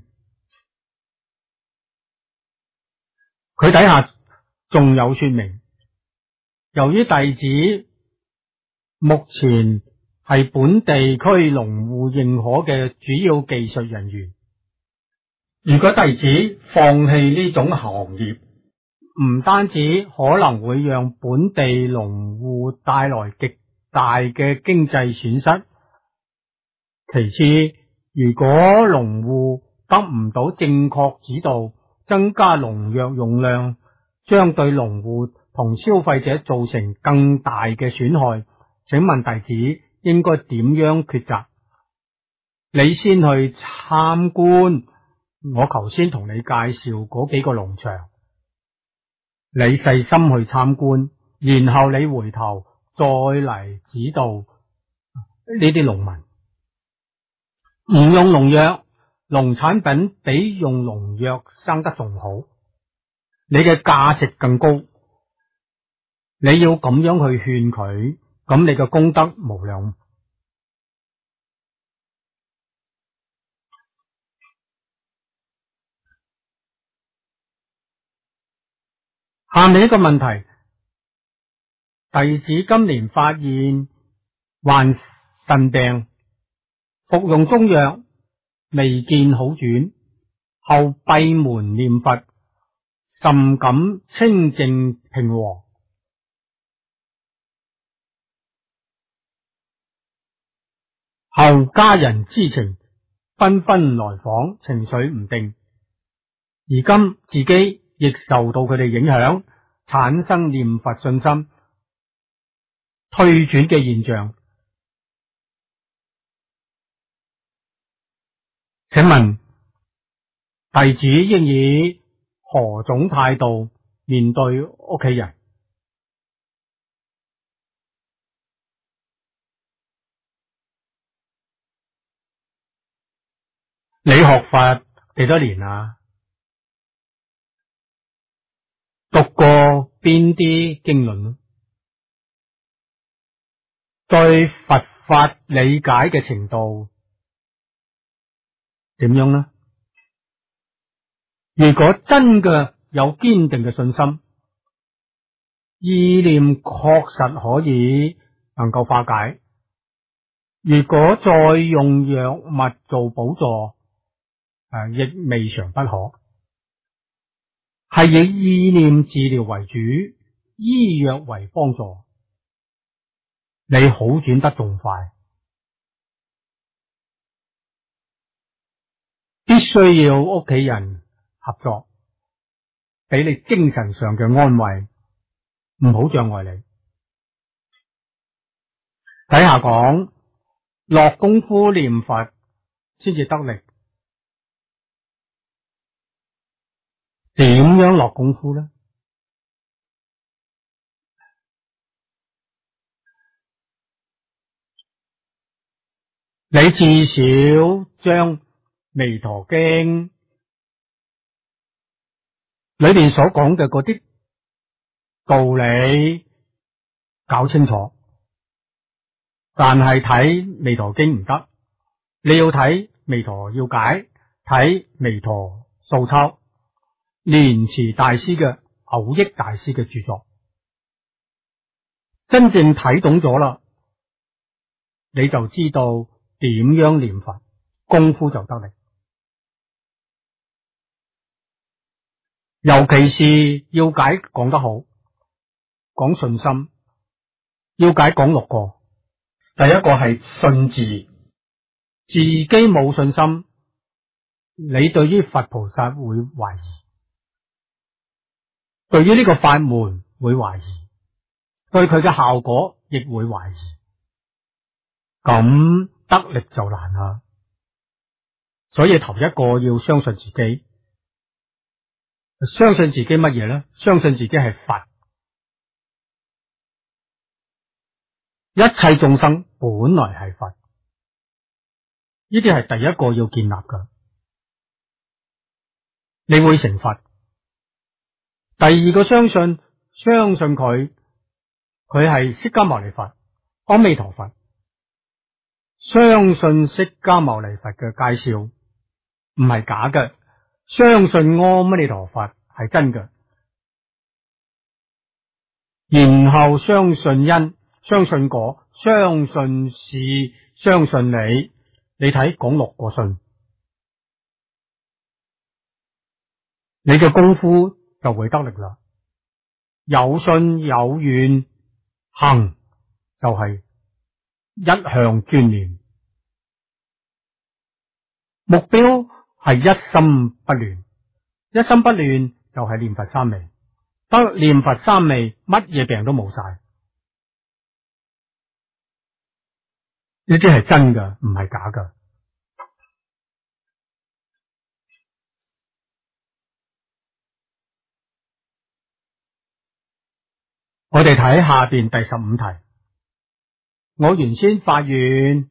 佢底下仲有說明，由於弟子目前係本地區農戶認可嘅主要技術人員，如果弟子放棄呢種行業，唔單止可能會讓本地農戶帶來極大嘅經濟損失，其次，如果農戶得唔到正確指導，增加農藥用量，將對農戶同消費者造成更大嘅損害。請問弟子應該點樣抉擇？你先去參觀我頭先同你介紹嗰幾個農場，你細心去參觀，然後你回頭再嚟指導呢啲農民。唔用農藥，農產品比用農藥生得仲好，你嘅價值更高。你要咁樣去勸佢，咁你嘅功德無量。下面一個問題，弟子今年發現患腎病，服用中藥未見好轉，後閉門念佛，甚感清靜平和。後家人知情，紛紛來訪，情緒唔定。而今自己亦受到佢哋影響，產生念佛信心退轉嘅現象。請問弟子應以何種態度面對屋企人？你學佛幾多年啊？讀過邊啲經論？對佛法理解嘅程度點樣呢？如果真嘅有堅定嘅信心，意念確實可以能夠化解。如果再用藥物做補助，亦未嘗不可。係以意念治療為主，醫藥為幫助，你好轉得仲快。必須要屋企人合作，俾你精神上嘅安慰，唔好障礙你。底下講落功夫念佛先至得力。點樣落功夫呢？你至少將彌陀經裏邊所講嘅嗰啲道理搞清楚。但係睇彌陀經唔得，你要睇彌陀要解，睇彌陀素抄，蓮池大師嘅藕益大師嘅著作，真正睇懂咗啦，你就知道點樣念佛，功夫就得力。尤其是要解講得好，講信心，要解講6個。第一個係信字，自己冇信心，你對於佛菩薩會懷疑，對於呢個法門會懷疑，對佢嘅效果亦會懷疑，咁得力就難啦。所以頭一個要相信自己，相信自己乜嘢呢？相信自己係佛，一切眾生本來係佛，呢啲係第一個要建立㗎，你會成佛。第二個相信佢係釋迦牟尼佛、阿彌陀佛，相信釋迦牟尼佛嘅介紹唔係假嘅，相信阿彌陀佛係真嘅，然後相信因、相信果、相信事、相信理。你睇講6個信，你嘅功夫就會得力啦。有信有願行，就係一向專念，目標係一心不亂。一心不亂就係念佛三昧，得念佛三昧，乜嘢病都冇晒。呢啲係真噶，唔係假噶。 我哋睇下邊第15題。我原先發願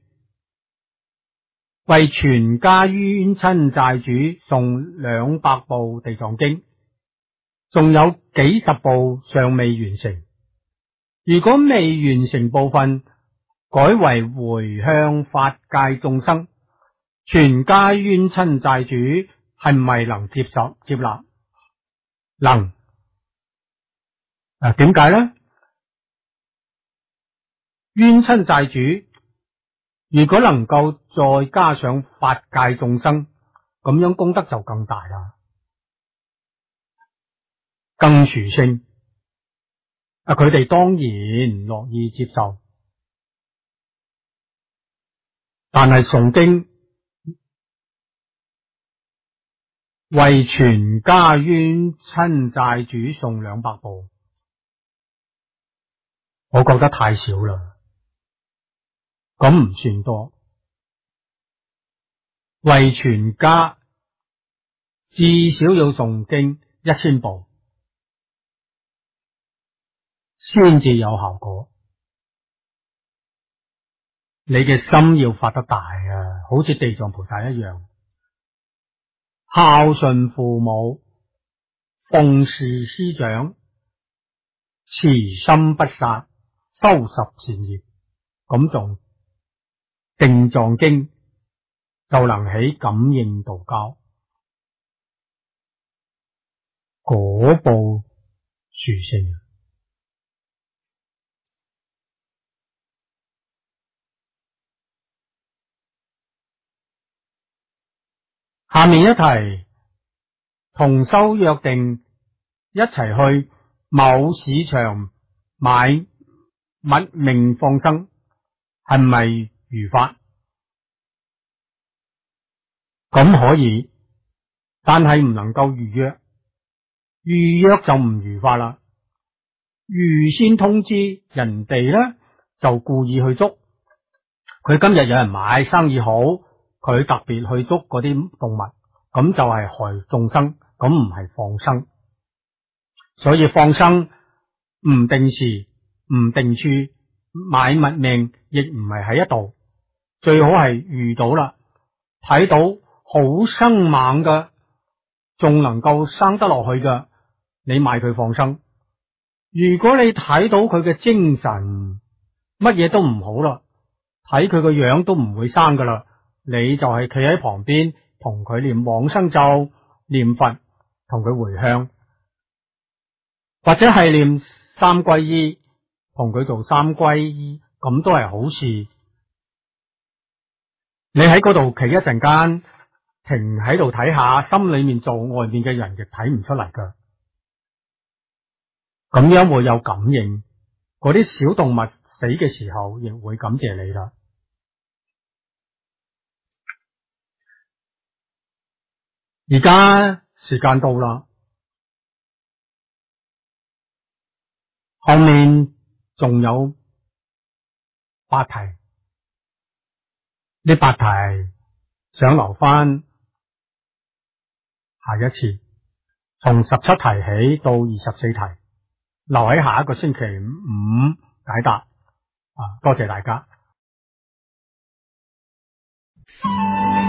為全家冤親債主誦200部地藏經，仲有幾十部尚未完成。如果未完成部分改為回向法界眾生，全家冤親債主係咪能接納？能。點解呢？冤親債主如果能夠再加上法界眾生，咁樣功德就更大啦，更殊勝。佢哋當然樂意接受，但係誦經為全家冤親債主誦200部，我覺得太少啦。咁唔算多，為全家至少要誦經1000部先至有效果。你嘅心要發得大啊，好似地藏菩薩一樣，孝順父母，奉事師長，慈心不殺，修10善業，咁仲定藏經就能起感應道交，嗰部殊勝。下面一題，同修約定一齊去某市場買物命放生，係咪如法？咁可以，但係唔能夠預約，預約就唔如法啦。預先通知人哋呢，就故意去捉。佢今日有人買，生意好，佢特別去捉嗰啲動物，咁就係害眾生，咁唔係放生。所以放生唔定時、唔定處，買物命亦唔係喺一度，最好係遇到啦，睇到好生猛嘅，仲能夠生得落去嘅，你買佢放生。如果你睇到佢嘅精神乜嘢都唔好啦，睇佢個樣都唔會生噶啦，你就係企喺旁邊同佢念往生咒、念佛，同佢回向，或者係念三皈依，同佢做三皈依，咁都係好事。你喺嗰度企一陣間，停喺度睇下，心裏面做，外面嘅人亦睇唔出嚟噶。咁樣會有感應，嗰啲小動物死嘅時候，亦會感謝你啦。而家時間到啦，後面仲有8題，呢8題想留翻下一次，從17題起到24題，留喺下一個星期5解答。多謝大家。